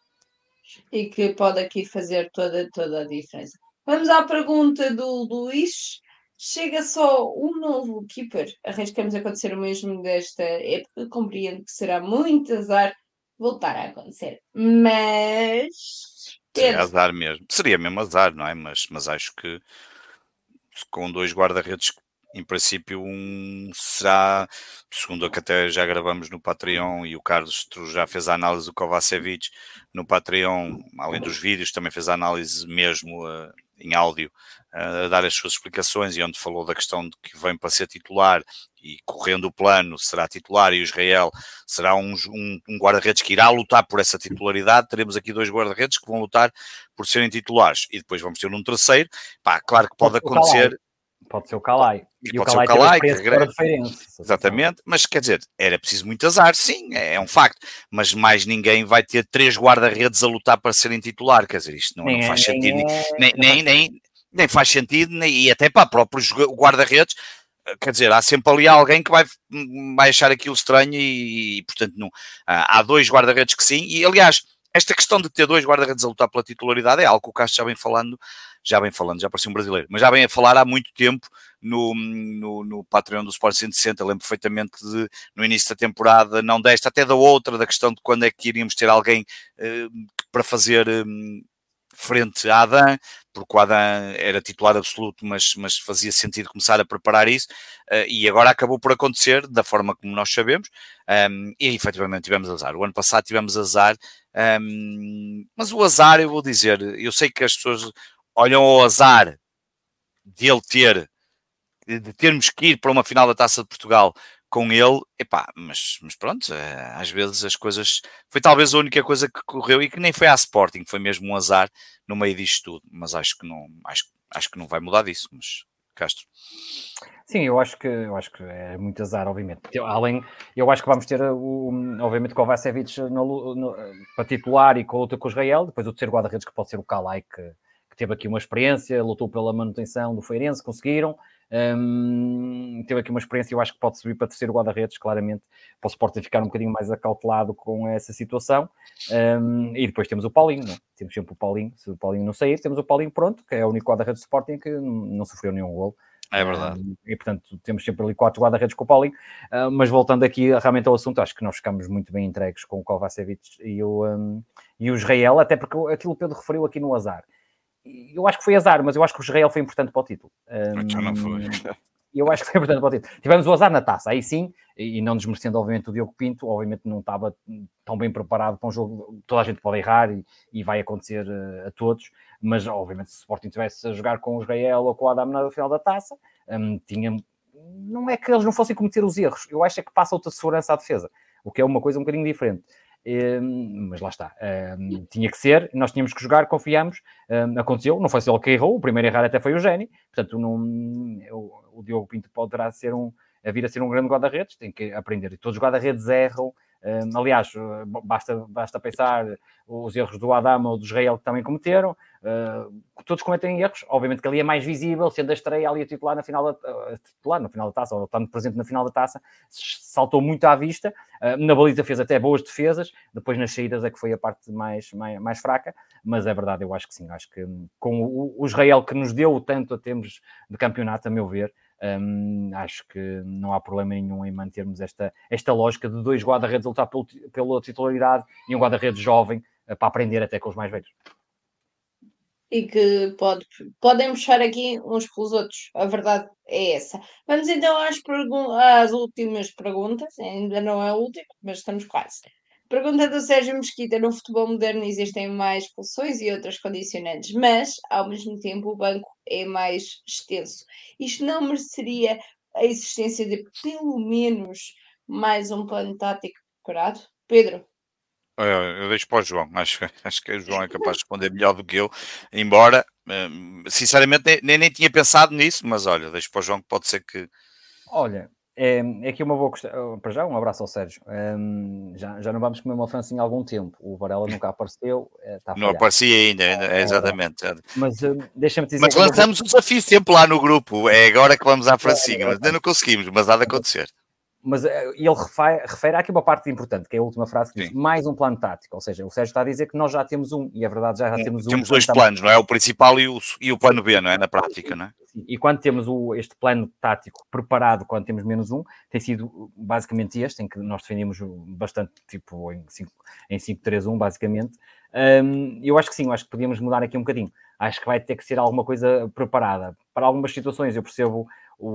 E que pode aqui fazer toda a diferença. Vamos à pergunta do Luís. Chega só um novo keeper? Arriscamos a acontecer o mesmo desta época. Compreendo que será muito azar voltar a acontecer. Mas... Seria azar mesmo. Seria mesmo azar, não é? Mas acho que com 2 guarda-redes, em princípio, será, segundo a que até já gravamos no Patreon, e o Carlos já fez a análise do Kovacevic no Patreon, além dos vídeos, também fez a análise mesmo em áudio, a dar as suas explicações, e onde falou da questão de que vem para ser titular e correndo o plano será titular, e o Israel será um guarda-redes que irá lutar por essa titularidade. Teremos aqui 2 guarda-redes que vão lutar por serem titulares, e depois vamos ter um terceiro. Claro que pode acontecer. Pode ser o Calai. E pode ser o Calai, que regressa. Exatamente, mas quer dizer, era preciso muito azar, sim, é um facto, mas mais ninguém vai ter 3 guarda-redes a lutar para serem titular, quer dizer, isto não faz sentido, nem faz sentido, e até para próprios guarda-redes, quer dizer, há sempre ali alguém que vai achar aquilo estranho, e portanto não, há 2 guarda-redes que sim, e aliás, esta questão de ter 2 guarda-redes a lutar pela titularidade é algo que o Castro já vem falando, já parecia um brasileiro, mas já vem a falar há muito tempo no Patreon do Sport 160. Lembro perfeitamente no início da temporada, não desta, até da outra, da questão de quando é que iríamos ter alguém para fazer frente a Adam, porque o Adam era titular absoluto, mas fazia sentido começar a preparar isso, e agora acabou por acontecer da forma como nós sabemos, e efetivamente tivemos azar. O ano passado tivemos azar, mas o azar, eu vou dizer, eu sei que as pessoas olham ao azar de ele de termos que ir para uma final da Taça de Portugal com ele, epá, mas pronto, às vezes as coisas, foi talvez a única coisa que correu e que nem foi à Sporting, foi mesmo um azar no meio disto tudo, mas acho que não vai mudar disso, mas Castro. Sim, eu acho que é muito azar, obviamente. Eu acho que vamos ter, obviamente, Kovacevic para titular e com a luta com o Israel, depois o terceiro guarda-redes que pode ser o Kalai, que teve aqui uma experiência, lutou pela manutenção do Feirense, conseguiram. Teve aqui uma experiência, eu acho que pode subir para terceiro guarda-redes, claramente, para o Sporting ficar um bocadinho mais acautelado com essa situação. E depois temos o Paulinho, não é? Temos sempre o Paulinho, se o Paulinho não sair, temos o Paulinho pronto, que é o único guarda-redes do Sporting que não sofreu nenhum gol. É verdade. E portanto temos sempre ali 4 guarda-redes com o Paulinho, mas voltando aqui realmente ao assunto, acho que nós ficamos muito bem entregues com o Kovacevic e o Israel, até porque aquilo que o Pedro referiu aqui no azar, eu acho que foi azar, mas eu acho que o Israel foi importante para o título. Já não foi. Eu acho que foi importante para o título. Tivemos o azar na taça, aí sim, e não desmerecendo obviamente o Diogo Pinto, obviamente não estava tão bem preparado para um jogo, toda a gente pode errar e vai acontecer a todos, mas obviamente se o Sporting estivesse a jogar com o Israel ou com o Adam na final da taça, não é que eles não fossem cometer os erros, eu acho é que passa outra segurança à defesa, o que é uma coisa um bocadinho diferente. Mas lá está, tinha que ser, nós tínhamos que jogar, confiamos, aconteceu, não foi só ele que errou, o primeiro a errar até foi o Géni, portanto o Diogo Pinto poderá vir a ser um grande guarda-redes, tem que aprender, e todos os guarda-redes erram, aliás, basta pensar os erros do Adama ou do Israel que também cometeram, todos cometem erros, obviamente que ali é mais visível, sendo a estreia ali a titular no final da taça, ou estando presente na final da taça, saltou muito à vista, na baliza fez até boas defesas, depois nas saídas é que foi a parte mais fraca, mas é verdade, eu acho que sim, acho que com o Israel que nos deu tanto a termos de campeonato, a meu ver, acho que não há problema nenhum em mantermos esta lógica de 2 guarda-redes a lutar pela titularidade e um guarda-redes jovem para aprender até com os mais velhos. E que podem puxar aqui uns pelos outros, a verdade é essa. Vamos então às últimas perguntas, ainda não é a última, mas estamos quase. Pergunta do Sérgio Mesquita: no futebol moderno existem mais expulsões e outras condicionantes, mas, ao mesmo tempo, o banco é mais extenso. Isto não mereceria a existência de, pelo menos, mais um plano tático preparado? Pedro? Eu deixo para o João, acho que o João é capaz de responder melhor do que eu, embora, sinceramente, nem tinha pensado nisso, mas olha, deixo para o João que pode ser que... Olha, é aqui uma boa questão. Para já, um abraço ao Sérgio. Já não vamos comer uma francinha há algum tempo. O Varela nunca apareceu, está a Não falhar. aparecia ainda, exatamente. Mas deixa-me dizer... Mas lançamos o desafio sempre lá no grupo, é agora que vamos à francinha, mas ainda não conseguimos, mas há de acontecer. Mas ele refere aqui uma parte importante, que é a última frase que diz, Sim. mais um plano tático. Ou seja, o Sérgio está a dizer que nós já temos um, e é verdade, já temos um. Temos 2 planos, não é? O principal e o plano B, não é? Na prática, não é? E quando temos este plano tático preparado, quando temos menos um, tem sido basicamente este, em que nós defendemos bastante, tipo, em 5-3-1, basicamente. Eu acho que sim, eu acho que podíamos mudar aqui um bocadinho. Acho que vai ter que ser alguma coisa preparada. Para algumas situações eu percebo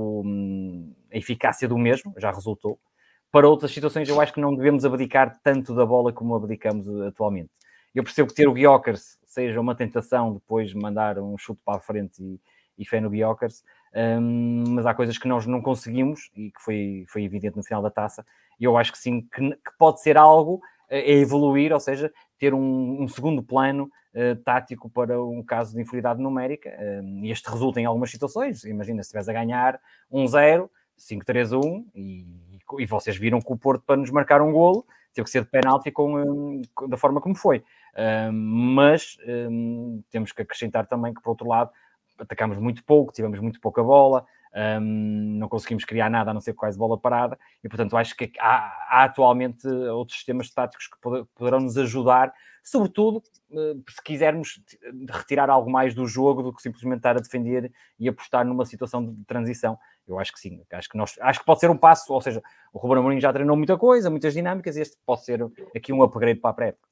a eficácia do mesmo, já resultou. Para outras situações eu acho que não devemos abdicar tanto da bola como abdicamos atualmente. Eu percebo que ter o Gyökeres seja uma tentação depois mandar um chute para a frente e fé no Gyökeres, mas há coisas que nós não conseguimos e que foi evidente no final da taça, e eu acho que sim, que pode ser algo a evoluir, ou seja, ter um segundo plano tático para um caso de inferioridade numérica, e este resulta em algumas situações. Imagina se estiveres a ganhar 1-0, 5-3-1, e vocês viram que o Porto, para nos marcar um golo, teve que ser de penalti da forma como foi. Mas temos que acrescentar também que, por outro lado, atacámos muito pouco, tivemos muito pouca bola, não conseguimos criar nada a não ser quase bola parada, e portanto acho que há atualmente outros sistemas táticos que poderão nos ajudar, sobretudo se quisermos retirar algo mais do jogo do que simplesmente estar a defender e apostar numa situação de transição. Eu acho que sim, acho que pode ser um passo, ou seja, o Ruben Amorim já treinou muita coisa, muitas dinâmicas, e este pode ser aqui um upgrade para a pré-época.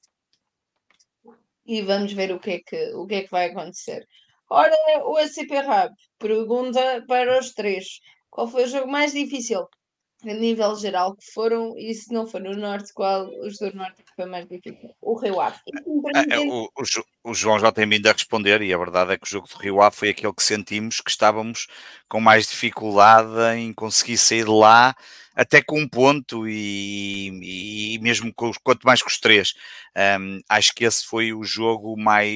E vamos ver o que é que vai acontecer. Ora, o ACP Rap pergunta para os três: qual foi o jogo mais difícil? a nível geral que foram, e se não foi no Norte, qual os do Norte que foi mais difícil? O Rio Ave. E se me permitem, O João já tem vindo a responder e a verdade é que o jogo do Rio Ave foi aquele que sentimos que estávamos com mais dificuldade em conseguir sair de lá, até com um ponto e mesmo quanto mais com os três. Acho que esse foi o jogo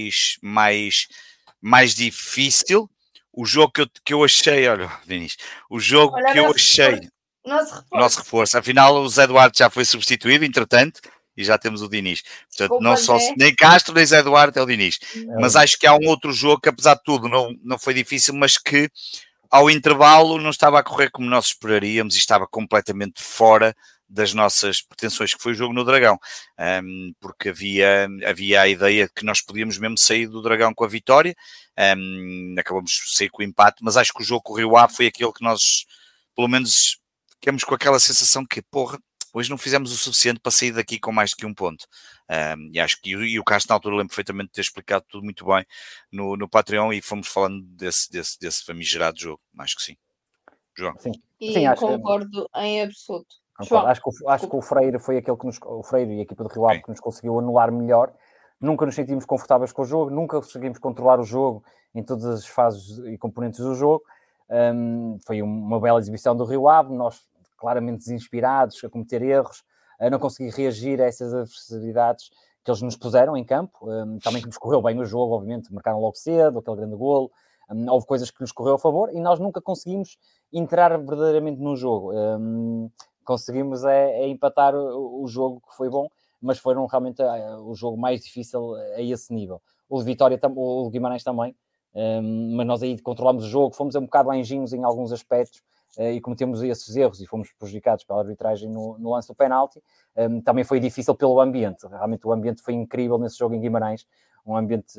mais difícil. O jogo que eu achei, olha, Vinícius, o jogo olha, que eu achei, nosso o nosso reforço. reforço, afinal o Zé Duarte já foi substituído, entretanto, e já temos o Diniz. Portanto, não Desculpa, só Zé. nem Castro nem Zé Duarte é o Diniz. É Mas o acho que há um outro jogo que, apesar de tudo, não foi difícil, mas que ao intervalo não estava a correr como nós esperaríamos e estava completamente fora das nossas pretensões, que foi o jogo no Dragão, porque havia a ideia de que nós podíamos mesmo sair do Dragão com a vitória, acabamos de sair com o empate, mas acho que o jogo com o Rio Ave foi aquele que nós, pelo menos, ficamos com aquela sensação que, porra, hoje não fizemos o suficiente para sair daqui com mais do que um ponto. E acho que o Castro na altura lembro perfeitamente de ter explicado tudo muito bem no Patreon e fomos falando desse famigerado jogo. Acho que sim. João. Sim, E acho, concordo em absoluto. concordo. João, Acho que o Freire foi aquele que o Freire e a equipa do Rio Ave Sim. que nos conseguiu anular melhor. Nunca nos sentimos confortáveis com o jogo, nunca conseguimos controlar o jogo em todas as fases e componentes do jogo. Foi uma bela exibição do Rio Ave, nós claramente desinspirados, a cometer erros, a não conseguir reagir a essas adversidades que eles nos puseram em campo. Também que nos correu bem o jogo, obviamente, marcaram logo cedo, aquele grande golo. Houve coisas que nos correu a favor e nós nunca conseguimos entrar verdadeiramente no jogo. Conseguimos empatar o jogo, que foi bom, mas foram realmente o jogo mais difícil a esse nível. O de Vitória, o de Guimarães também, mas nós aí controlámos o jogo, fomos um bocado anjinhos em alguns aspectos e cometemos esses erros e fomos prejudicados pela arbitragem no lance do penalti. Também foi difícil pelo ambiente, realmente o ambiente foi incrível nesse jogo em Guimarães, um ambiente,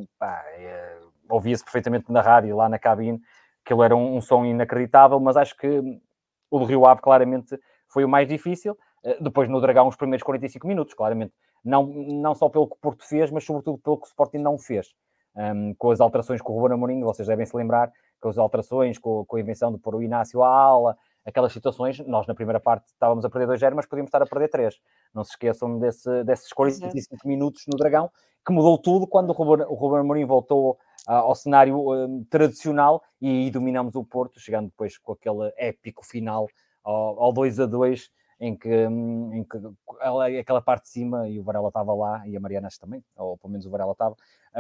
ouvia-se perfeitamente na rádio, lá na cabine, que ele era um som inacreditável, mas acho que o do Rio Ave claramente foi o mais difícil. Depois no Dragão, os primeiros 45 minutos, claramente. Não só pelo que o Porto fez, mas sobretudo pelo que o Sporting não fez. Com as alterações com o Ruben Amorim, vocês devem se lembrar, com as alterações, com a invenção de pôr o Inácio à ala, aquelas situações, nós na primeira parte estávamos a perder 2-0, mas podíamos estar a perder 3. Não se esqueçam desses 45 minutos no Dragão, que mudou tudo quando o Ruben Amorim voltou ao cenário tradicional e dominamos o Porto, chegando depois com aquele épico final ao 2-2, em que aquela parte de cima, e o Varela estava lá, e a Mariana também, ou pelo menos o Varela estava,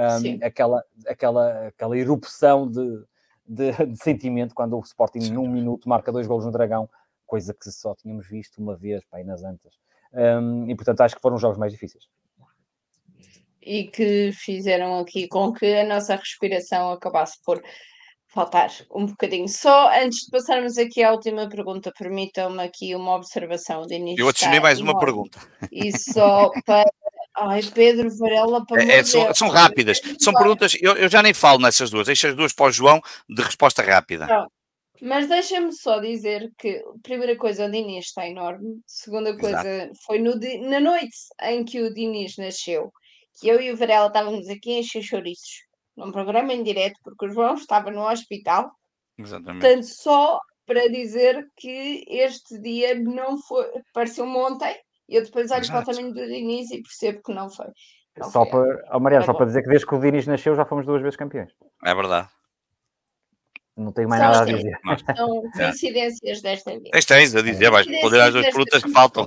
aquela erupção de sentimento quando o Sporting num minuto marca 2 golos no Dragão, coisa que só tínhamos visto uma vez aí nas Antas. E portanto acho que foram os jogos mais difíceis. E que fizeram aqui com que a nossa respiração acabasse por faltar um bocadinho. Só antes de passarmos aqui à última pergunta, permitam-me aqui uma observação. De início Eu adicionei mais uma pergunta. E só para... Ai, Pedro Varela, para amor de Deus. São rápidas. São perguntas, eu já nem falo nessas duas. Deixo as duas para o João de resposta rápida. Não. Mas deixa-me só dizer que, primeira coisa, o Diniz está enorme. Segunda coisa, foi na noite em que o Diniz nasceu, que eu e o Varela estávamos aqui a encher chouriços, num programa em direto, porque o João estava no hospital. Exatamente. Portanto, só para dizer que este dia não foi, pareceu-me ontem, e eu depois olho para o tamanho do Diniz e percebo que não foi. Mariana, só para dizer que desde que o Diniz nasceu já fomos 2 vezes campeões. É verdade. Não tenho mais nada a dizer. São coincidências desta vida. Tens a dizer, vais responder às duas perguntas que faltam.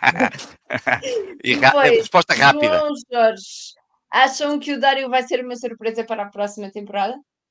E resposta rápida. João Jorge, acham que o Dário vai ser uma surpresa para a próxima temporada?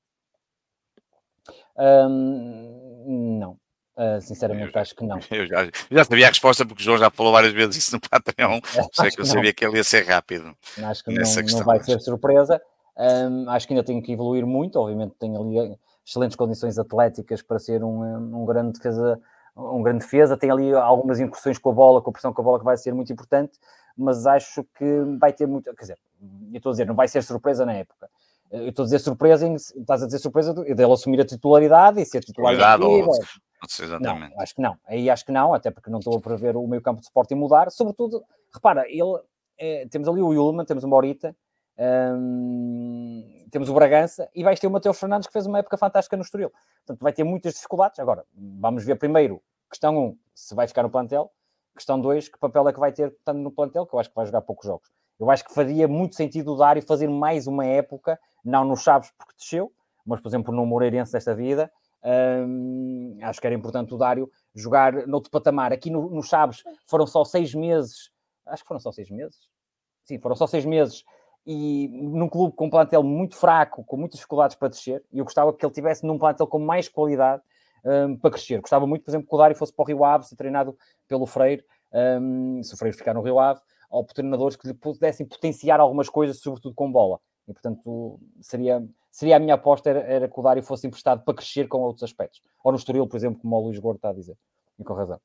Não. Sinceramente, acho que não. Eu já sabia a resposta porque o João já falou várias vezes isso no Patreon. Sei que eu sabia que ele ia ser rápido. Acho que não vai ser surpresa. Acho que ainda tem que evoluir muito. Obviamente tem ali excelentes condições atléticas para ser um grande defesa. Tem ali algumas incursões com a bola, com a pressão com a bola, que vai ser muito importante. Mas acho que vai ter muito... Quer dizer, eu estou a dizer, não vai ser surpresa na época. Eu estou a dizer surpresa, estás a dizer surpresa dele assumir a titularidade e ser titularidade. Não, acho que não. Aí acho que não, até porque não estou a prever o meio campo de Sporting mudar. Sobretudo, repara, temos ali o Yulman, temos o Morita, temos o Bragança e vais ter o Mateus Fernandes, que fez uma época fantástica no Estoril. Portanto, vai ter muitas dificuldades. Agora, vamos ver primeiro Questão 1, se vai ficar no plantel. Questão 2, que papel é que vai ter estando no plantel, que eu acho que vai jogar poucos jogos. Eu acho que faria muito sentido o Dário fazer mais uma época, não no Chaves porque desceu, mas, por exemplo, no Moreirense desta vida. Acho que era importante o Dário jogar noutro patamar. Aqui no Chaves foram só 6 meses. Acho que foram só 6 meses. Sim, foram só 6 meses. E num clube com um plantel muito fraco, com muitas dificuldades para descer, e eu gostava que ele tivesse num plantel com mais qualidade para crescer. Gostava muito, por exemplo, que o Dário fosse para o Rio Ave, ser treinado pelo Freire, se o Freire ficar no Rio Ave, ou por treinadores que lhe pudessem potenciar algumas coisas, sobretudo com bola. E, portanto, seria a minha aposta, era que o Dário fosse emprestado para crescer com outros aspectos. Ou no Estoril, por exemplo, como o Luís Gordo está a dizer. E com razão.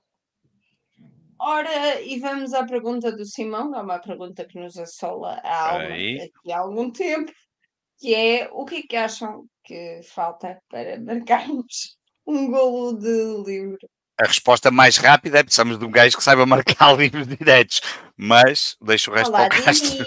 Ora, e vamos à pergunta do Simão, é uma pergunta que nos assola a alma aqui há algum tempo, que é: o que é que acham que falta para marcarmos um golo de livre? A resposta mais rápida é: precisamos de um gajo que saiba marcar livros diretos, mas deixa o resto Olá, para o Castro. Dini.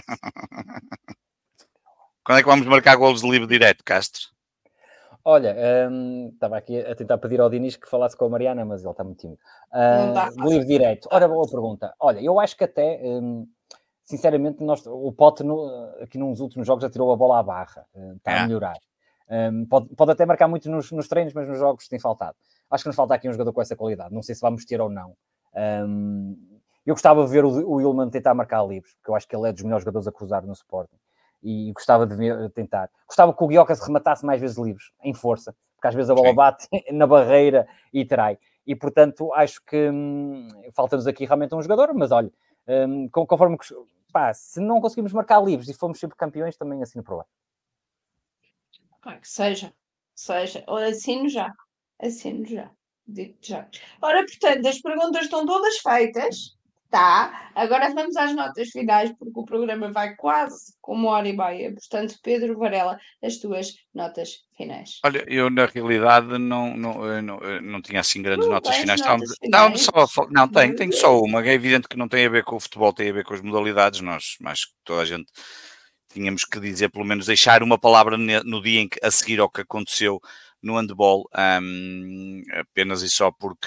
Quando é que vamos marcar golos de livro direto, Castro? Olha, estava aqui a tentar pedir ao Dinis que falasse com a Mariana, mas ele está muito tímido. Não dá. Livre direto. Ora, boa pergunta. Olha, eu acho que até, sinceramente, o Pote aqui nos últimos jogos já tirou a bola à barra. Está a melhorar. Pode até marcar muito nos treinos, mas nos jogos tem faltado. Acho que nos falta aqui um jogador com essa qualidade. Não sei se vamos ter ou não. Eu gostava de ver o Ilman tentar marcar livres, porque eu acho que ele é dos melhores jogadores a cruzar no Sporting. E gostava de ver, tentar. Gostava que o Guioca se rematasse mais vezes livres, em força, porque às vezes a bola bate na barreira e trai. E, portanto, acho que falta-nos aqui realmente um jogador, mas olha, conforme... se não conseguimos marcar livres e formos sempre campeões, também assino por lá. Que seja. Assino já. Digo já. Ora, portanto, as perguntas estão todas feitas. Tá, agora vamos às notas finais, porque o programa vai quase com 1h30. Portanto, Pedro Varela, as tuas notas finais. Olha, eu na realidade não tinha assim grandes notas finais. Tenho só uma. É evidente que não tem a ver com o futebol, tem a ver com as modalidades. Nós, mais que toda a gente, tínhamos que dizer, pelo menos deixar uma palavra no dia em que, a seguir ao que aconteceu no handball, apenas e só porque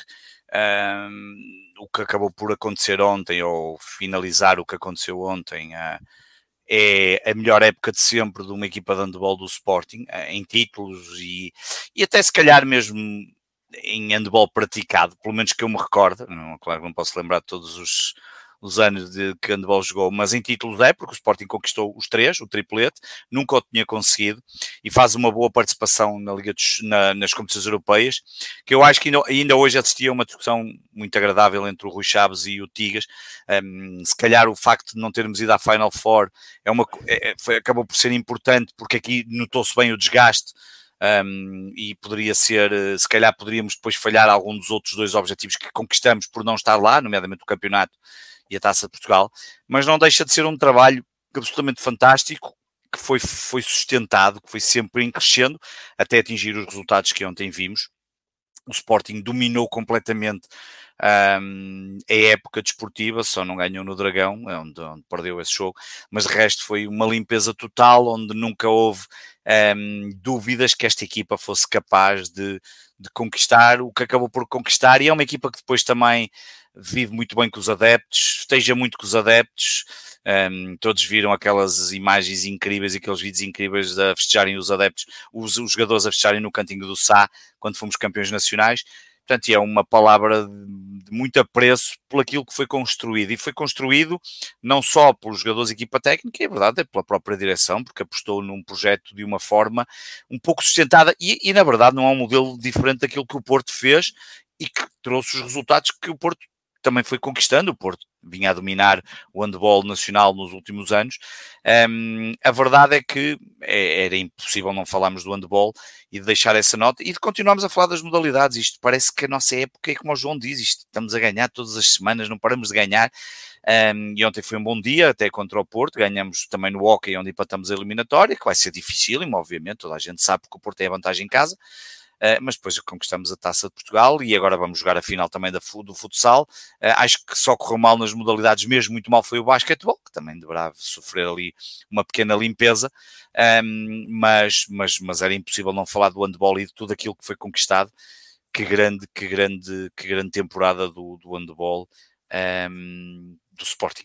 o que acabou por acontecer ontem, ou finalizar o que aconteceu ontem, é a melhor época de sempre de uma equipa de handball do Sporting, em títulos e até se calhar mesmo em handball praticado, pelo menos que eu me recordo. Claro que não posso lembrar de todos os anos de que handball jogou, mas em títulos porque o Sporting conquistou os 3, o triplete, nunca o tinha conseguido, e faz uma boa participação na Liga nas competições europeias, que eu acho que ainda hoje assistia a uma discussão muito agradável entre o Rui Chaves e o Tigas. Se calhar o facto de não termos ido à Final Four acabou por ser importante, porque aqui notou-se bem o desgaste. E poderia ser, se calhar poderíamos depois falhar algum dos outros 2 objetivos que conquistamos por não estar lá, nomeadamente o campeonato e a Taça de Portugal, mas não deixa de ser um trabalho absolutamente fantástico, que foi sustentado, que foi sempre em crescendo, até atingir os resultados que ontem vimos. O Sporting dominou completamente a época desportiva, só não ganhou no Dragão, onde perdeu esse jogo, mas de resto foi uma limpeza total, onde nunca houve dúvidas que esta equipa fosse capaz de conquistar o que acabou por conquistar, e é uma equipa que depois também vive muito bem com os adeptos, esteja muito com os adeptos. Todos viram aquelas imagens incríveis e aqueles vídeos incríveis a festejarem os adeptos, os jogadores a festejarem no cantinho do Sá, quando fomos campeões nacionais. Portanto, é uma palavra de muito apreço por aquilo que foi construído. E foi construído não só pelos jogadores e equipa técnica, é verdade, é pela própria direção, porque apostou num projeto de uma forma um pouco sustentada. E na verdade, não há um modelo diferente daquilo que o Porto fez e que trouxe os resultados que o Porto também foi conquistando. O Porto vinha a dominar o handball nacional nos últimos anos. A verdade é que era impossível não falarmos do handball e de deixar essa nota e de continuarmos a falar das modalidades. Isto parece que a nossa época é como o João diz, estamos a ganhar todas as semanas, não paramos de ganhar. E ontem foi um bom dia, até contra o Porto, ganhamos também no hóquei, onde empatamos a eliminatória, que vai ser dificílimo, obviamente, toda a gente sabe que o Porto tem a vantagem em casa. Mas depois conquistamos a Taça de Portugal e agora vamos jogar a final também do futsal. Acho que só correu mal nas modalidades, mesmo muito mal foi o basquetebol, que também deverá sofrer ali uma pequena limpeza, mas era impossível não falar do handball e de tudo aquilo que foi conquistado, que grande temporada do handball do Sporting.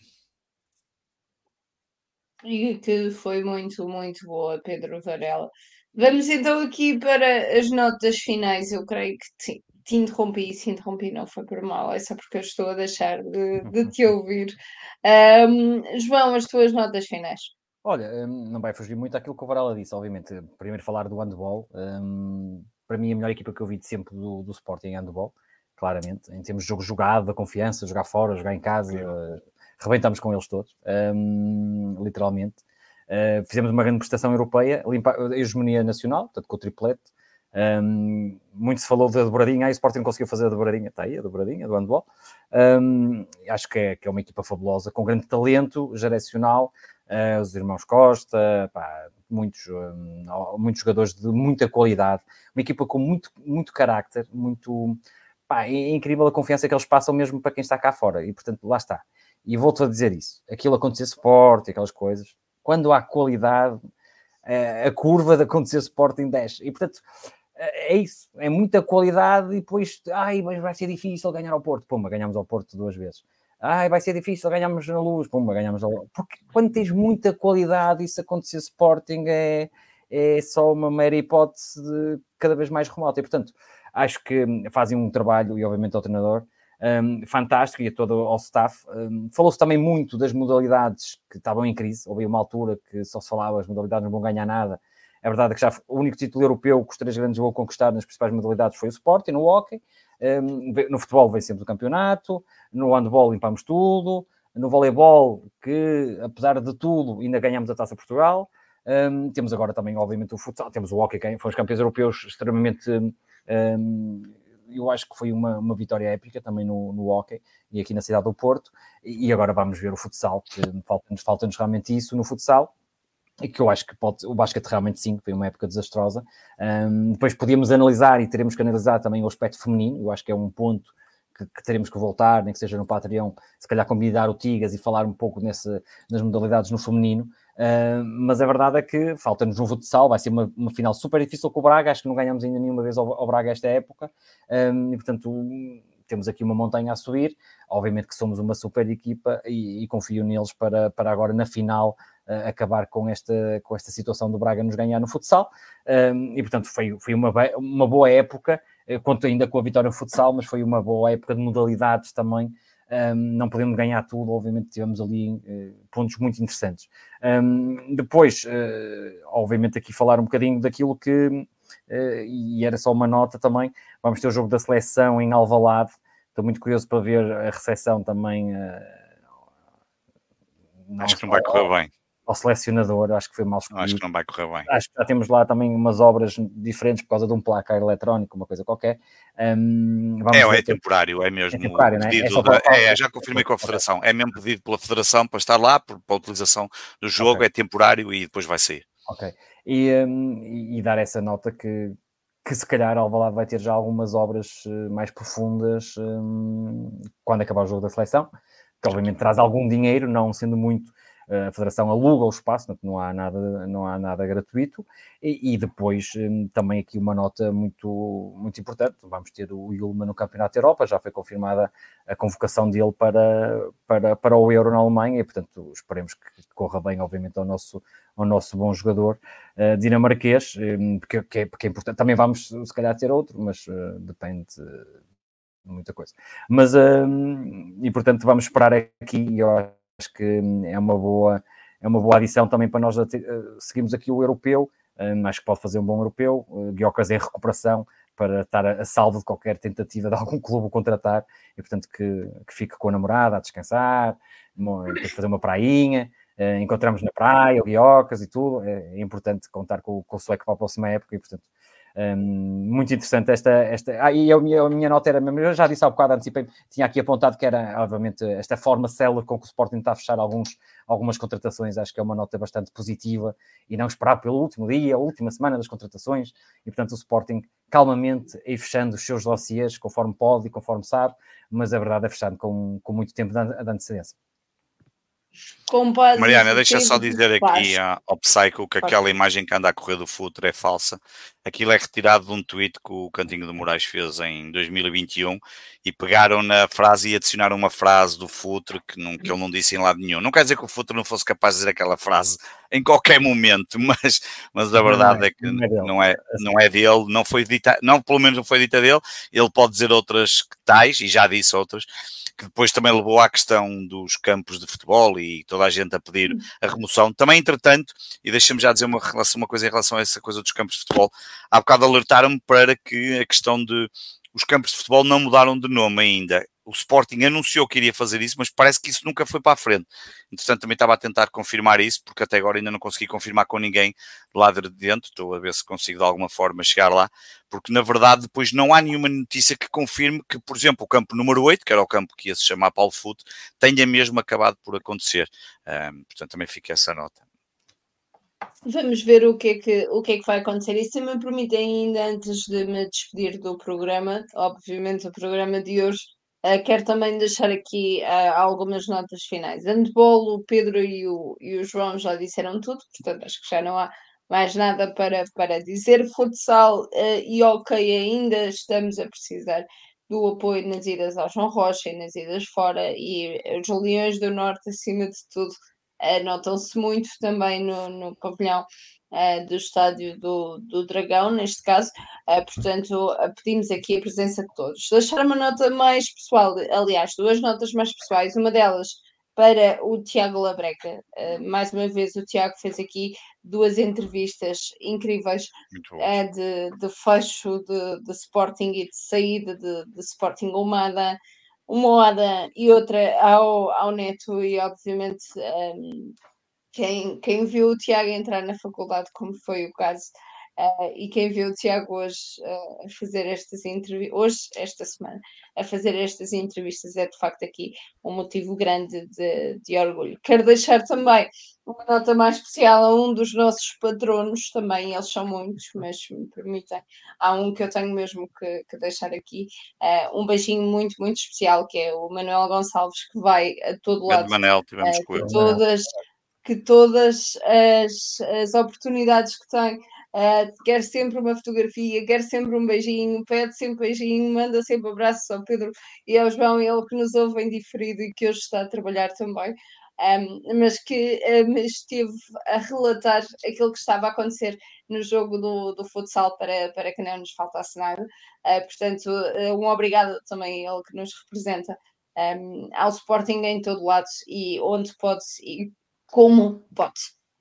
E que foi muito, muito boa, Pedro Varela. Vamos então aqui para as notas finais. Eu creio que te interrompi, e se interrompi não foi por mal, é só porque eu estou a deixar de te ouvir. João, as tuas notas finais. Olha, não vai fugir muito àquilo que o Varela disse, obviamente. Primeiro falar do handball. Para mim, a melhor equipa que eu vi de sempre do Sporting é handball, claramente. Em termos de jogo jogado, da confiança, jogar fora, jogar em casa, rebentamos com eles todos, literalmente. Fizemos uma grande prestação europeia, a hegemonia nacional, portanto com o triplete. Muito se falou da dobradinha, o Sporting não conseguiu fazer a dobradinha, está aí a dobradinha do handball. Acho que é uma equipa fabulosa, com grande talento geracional. Os irmãos Costa, muitos jogadores de muita qualidade, uma equipa com muito carácter, é incrível a confiança que eles passam mesmo para quem está cá fora, e portanto lá está. E volto a dizer isso, aquilo acontecer Sport, aquelas coisas, quando há qualidade, a curva de acontecer Sporting desce, e portanto é isso, é muita qualidade, e depois, mas vai ser difícil ganhar ao Porto. Pumba, ganhamos ao Porto 2 vezes. Vai ser difícil, ganhamos na Luz. Pumba, ganhamos ao... Porque quando tens muita qualidade, isso acontecer Sporting é só uma mera hipótese de cada vez mais remota. E, portanto, acho que fazem um trabalho, e obviamente ao treinador, fantástico, e a todo ao staff. Falou-se também muito das modalidades que estavam em crise. Houve uma altura que só se falava as modalidades não vão ganhar nada. É verdade que o único título europeu que os três grandes vão conquistar nas principais modalidades foi o Sporting, no hóquei. No futebol vencemos o campeonato, no handball limpamos tudo, no voleibol, que apesar de tudo ainda ganhamos a Taça Portugal. Temos agora também, obviamente, o futsal, temos o hóquei, que fomos campeões europeus extremamente... eu acho que foi uma vitória épica também no hóquei e aqui na cidade do Porto. E agora vamos ver o futsal, que falta-nos realmente isso no futsal. E que eu acho que o basquete realmente sim, foi uma época desastrosa. Depois podíamos analisar e teremos que analisar também o aspecto feminino. Eu acho que é um ponto que teremos que voltar, nem que seja no Patreon, se calhar convidar o Tigas e falar um pouco nas modalidades no feminino. Mas a verdade é que falta-nos um futsal, vai ser uma final super difícil com o Braga, acho que não ganhamos ainda nenhuma vez ao Braga esta época, e portanto temos aqui uma montanha a subir. Obviamente que somos uma super equipa e confio neles para agora na final acabar com esta situação do Braga nos ganhar no futsal, e portanto foi uma boa época, conto ainda com a vitória no futsal, mas foi uma boa época de modalidades também. Não podemos ganhar tudo, obviamente tivemos ali pontos muito interessantes. Depois, obviamente aqui falar um bocadinho daquilo que, e era só uma nota também, vamos ter o jogo da seleção em Alvalade, estou muito curioso para ver a recepção também. Acho que não vai correr bem. Ao selecionador, acho que foi mal escolhido. Acho que não vai correr bem. Acho que já temos lá também umas obras diferentes por causa de um placar eletrónico, uma coisa qualquer. É temporário, é mesmo. É temporário, não é? Já confirmei com a Federação. É mesmo pedido pela Federação para estar lá, para a utilização do jogo, é temporário e depois vai sair. Ok. E dar essa nota que se calhar Alvalade vai ter já algumas obras mais profundas quando acabar o jogo da seleção, que obviamente traz algum dinheiro, não sendo muito. A Federação aluga o espaço, não há nada gratuito, e depois também aqui uma nota muito, muito importante, vamos ter o Yulman no Campeonato da Europa, já foi confirmada a convocação dele para o Euro na Alemanha, e portanto esperemos que corra bem, obviamente, ao nosso bom jogador dinamarquês, porque é importante. Também vamos se calhar ter outro, mas depende de muita coisa. Mas, e portanto vamos esperar aqui, e eu acho que é uma boa adição também para nós seguirmos aqui o europeu. Acho que pode fazer um bom europeu. Gyökeres em recuperação para estar a salvo de qualquer tentativa de algum clube o contratar, e portanto que fique com a namorada a descansar, depois fazer uma prainha, encontramos na praia o Gyökeres e tudo. É importante contar com o sueco para a próxima época, e portanto muito interessante e a minha nota era mesmo, eu já disse há bocado, anticipei, tinha aqui apontado que era, obviamente, esta forma célere com que o Sporting está a fechar algumas contratações. Acho que é uma nota bastante positiva, e não esperar pelo último dia, a última semana das contratações, e portanto o Sporting calmamente ir fechando os seus dossiês conforme pode e conforme sabe, mas a verdade é fechando com muito tempo de antecedência. Mariana, deixa só dizer aqui ao Psycho que aquela imagem que anda a correr do Futre é falsa. Aquilo é retirado de um tweet que o Cantinho de Moraes fez em 2021 e pegaram na frase e adicionaram uma frase do Futre que ele não disse em lado nenhum. Não quer dizer que o Futre não fosse capaz de dizer aquela frase em qualquer momento, mas a verdade é que não é dele, não foi dita, não, pelo menos não foi dita dele. Ele pode dizer outras que tais, e já disse outras, que depois também levou à questão dos campos de futebol e toda a gente a pedir a remoção. Também, entretanto, e deixa-me já dizer uma coisa em relação a essa coisa dos campos de futebol, há bocado alertaram-me para que a questão de os campos de futebol não mudaram de nome ainda. O Sporting anunciou que iria fazer isso, mas parece que isso nunca foi para a frente. Entretanto, também estava a tentar confirmar isso, porque até agora ainda não consegui confirmar com ninguém lá de dentro. Estou a ver se consigo de alguma forma chegar lá, porque na verdade depois não há nenhuma notícia que confirme que, por exemplo, o campo número 8, que era o campo que ia se chamar Paulo Futre, tenha mesmo acabado por acontecer. Portanto, também fica essa nota. Vamos ver o que é que vai acontecer. E se me permitem, ainda antes de me despedir do programa, obviamente o programa de hoje, quero também deixar aqui algumas notas finais. Handball, o Pedro e o João já disseram tudo, portanto acho que já não há mais nada para dizer. Futsal e hockey ainda estamos a precisar do apoio nas idas ao João Rocha e nas idas fora, e os Leões do Norte, acima de tudo, notam-se muito também no pavilhão do estádio do Dragão, neste caso. Portanto, pedimos aqui a presença de todos. Deixar uma nota mais pessoal, aliás, duas notas mais pessoais, uma delas para o Tiago Labreca. Mais uma vez, o Tiago fez aqui duas entrevistas incríveis de fecho de Sporting e de saída de Sporting uma hora e outra ao Neto, e obviamente quem viu o Tiago entrar na faculdade, como foi o caso, e quem viu o Tiago hoje a fazer estas entrevistas, hoje, esta semana, a fazer estas entrevistas, é de facto aqui um motivo grande de orgulho. Quero deixar também uma nota mais especial a um dos nossos patronos, também eles são muitos, mas se me permitem, há um que eu tenho mesmo que deixar aqui, um beijinho muito, muito especial, que é o Manuel Gonçalves, que vai a todo lado, Manel, tivemos com ele. todas as oportunidades que tem, quer sempre uma fotografia, quer sempre um beijinho, pede sempre beijinho, manda sempre abraços ao Pedro e ao João, ele que nos ouve em diferido e que hoje está a trabalhar também, mas que me esteve a relatar aquilo que estava a acontecer no jogo do futsal para que não nos faltasse nada. Portanto, um obrigado também a ele que nos representa ao Sporting em todo lado e onde pode e como pode.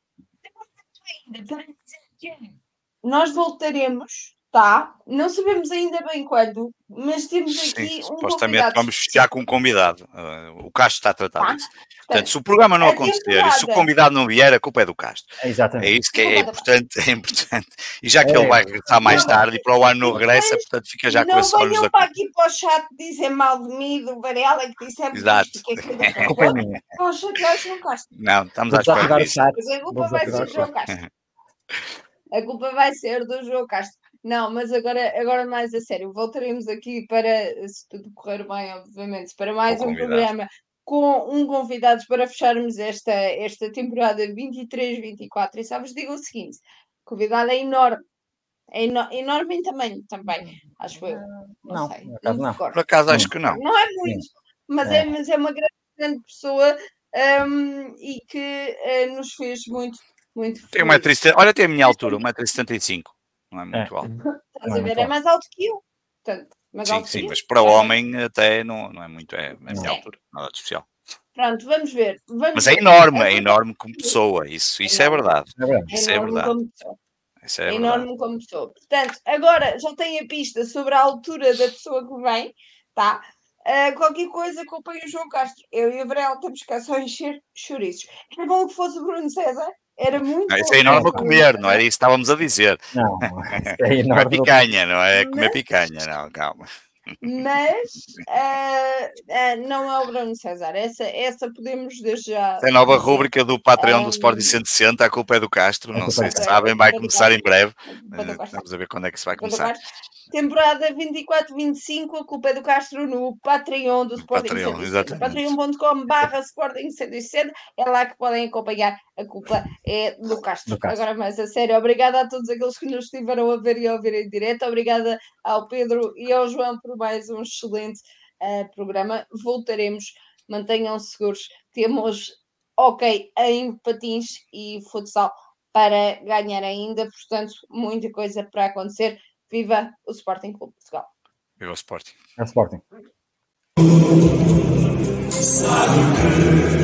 Nós voltaremos, tá? Não sabemos ainda bem quando, mas temos aqui um convidado. Vamos fechar com um convidado. O Castro está a tratar disso. Portanto, se o programa não acontecer e se o convidado não vier, a culpa é do Castro. Exatamente. É isso que é importante. E já que ele vai regressar mais tarde e para o ano não regressa, portanto fica já com esse olhos da culpa. Não venham para aqui para o chat dizer mal de mim, do Varela, que dissemos isto. A culpa é minha. Vão chatear-se no Castro. Não, estamos à espera disso. Mas a culpa vai ser do João Castro. A culpa vai ser do João Castro. Não, mas agora mais a sério, voltaremos aqui para, se tudo correr bem, obviamente, para mais um programa com um convidado para fecharmos esta temporada 23-24. E sabes, digo o seguinte, o convidado é enorme. É enorme em tamanho também, acho eu. Não sei. Não. Por acaso acho que não. Não é muito, mas é uma grande pessoa e que nos fez muito tem 1,70m. Olha, tem a minha altura, 1,75m. Não é muito alto. Estás a ver? É mais alto que eu. Portanto, sim, mas para o homem até não é muito. É a minha altura, nada de especial. Pronto, vamos ver. Mas é enorme como pessoa. Isso é verdade. Isso é verdade. É enorme como pessoa. Portanto, agora já tem a pista sobre a altura da pessoa que vem, tá? Qualquer coisa, acompanhe o João Castro. Eu e o Varela temos cá só encher chouriços. Era bom que fosse o Bruno César. Era muito bom. Isso é enorme a comer, não era isso que estávamos a dizer. Não, é picanha, não é comer picanha, não, calma. mas não é o Bruno César. Essa podemos desde já. Tem nova rúbrica do Patreon do Sporting 160, a culpa é do Castro, não sei se sabem, vai começar em breve. Vamos a ver quando é que se vai começar. Temporada 24-25, a culpa é do Castro no Patreon do Sporting 160. Patreon.com/Sporting 160, é lá que podem acompanhar. A culpa é do Castro. Agora, mais a sério, obrigada a todos aqueles que nos estiveram a ver e a ouvir em direto. Obrigada ao Pedro e ao João por mais um excelente programa. Voltaremos, mantenham-se seguros. Temos em patins e futsal para ganhar ainda, portanto, muita coisa para acontecer. Viva o Sporting Clube de Portugal. Viva o Sporting. É o Sporting.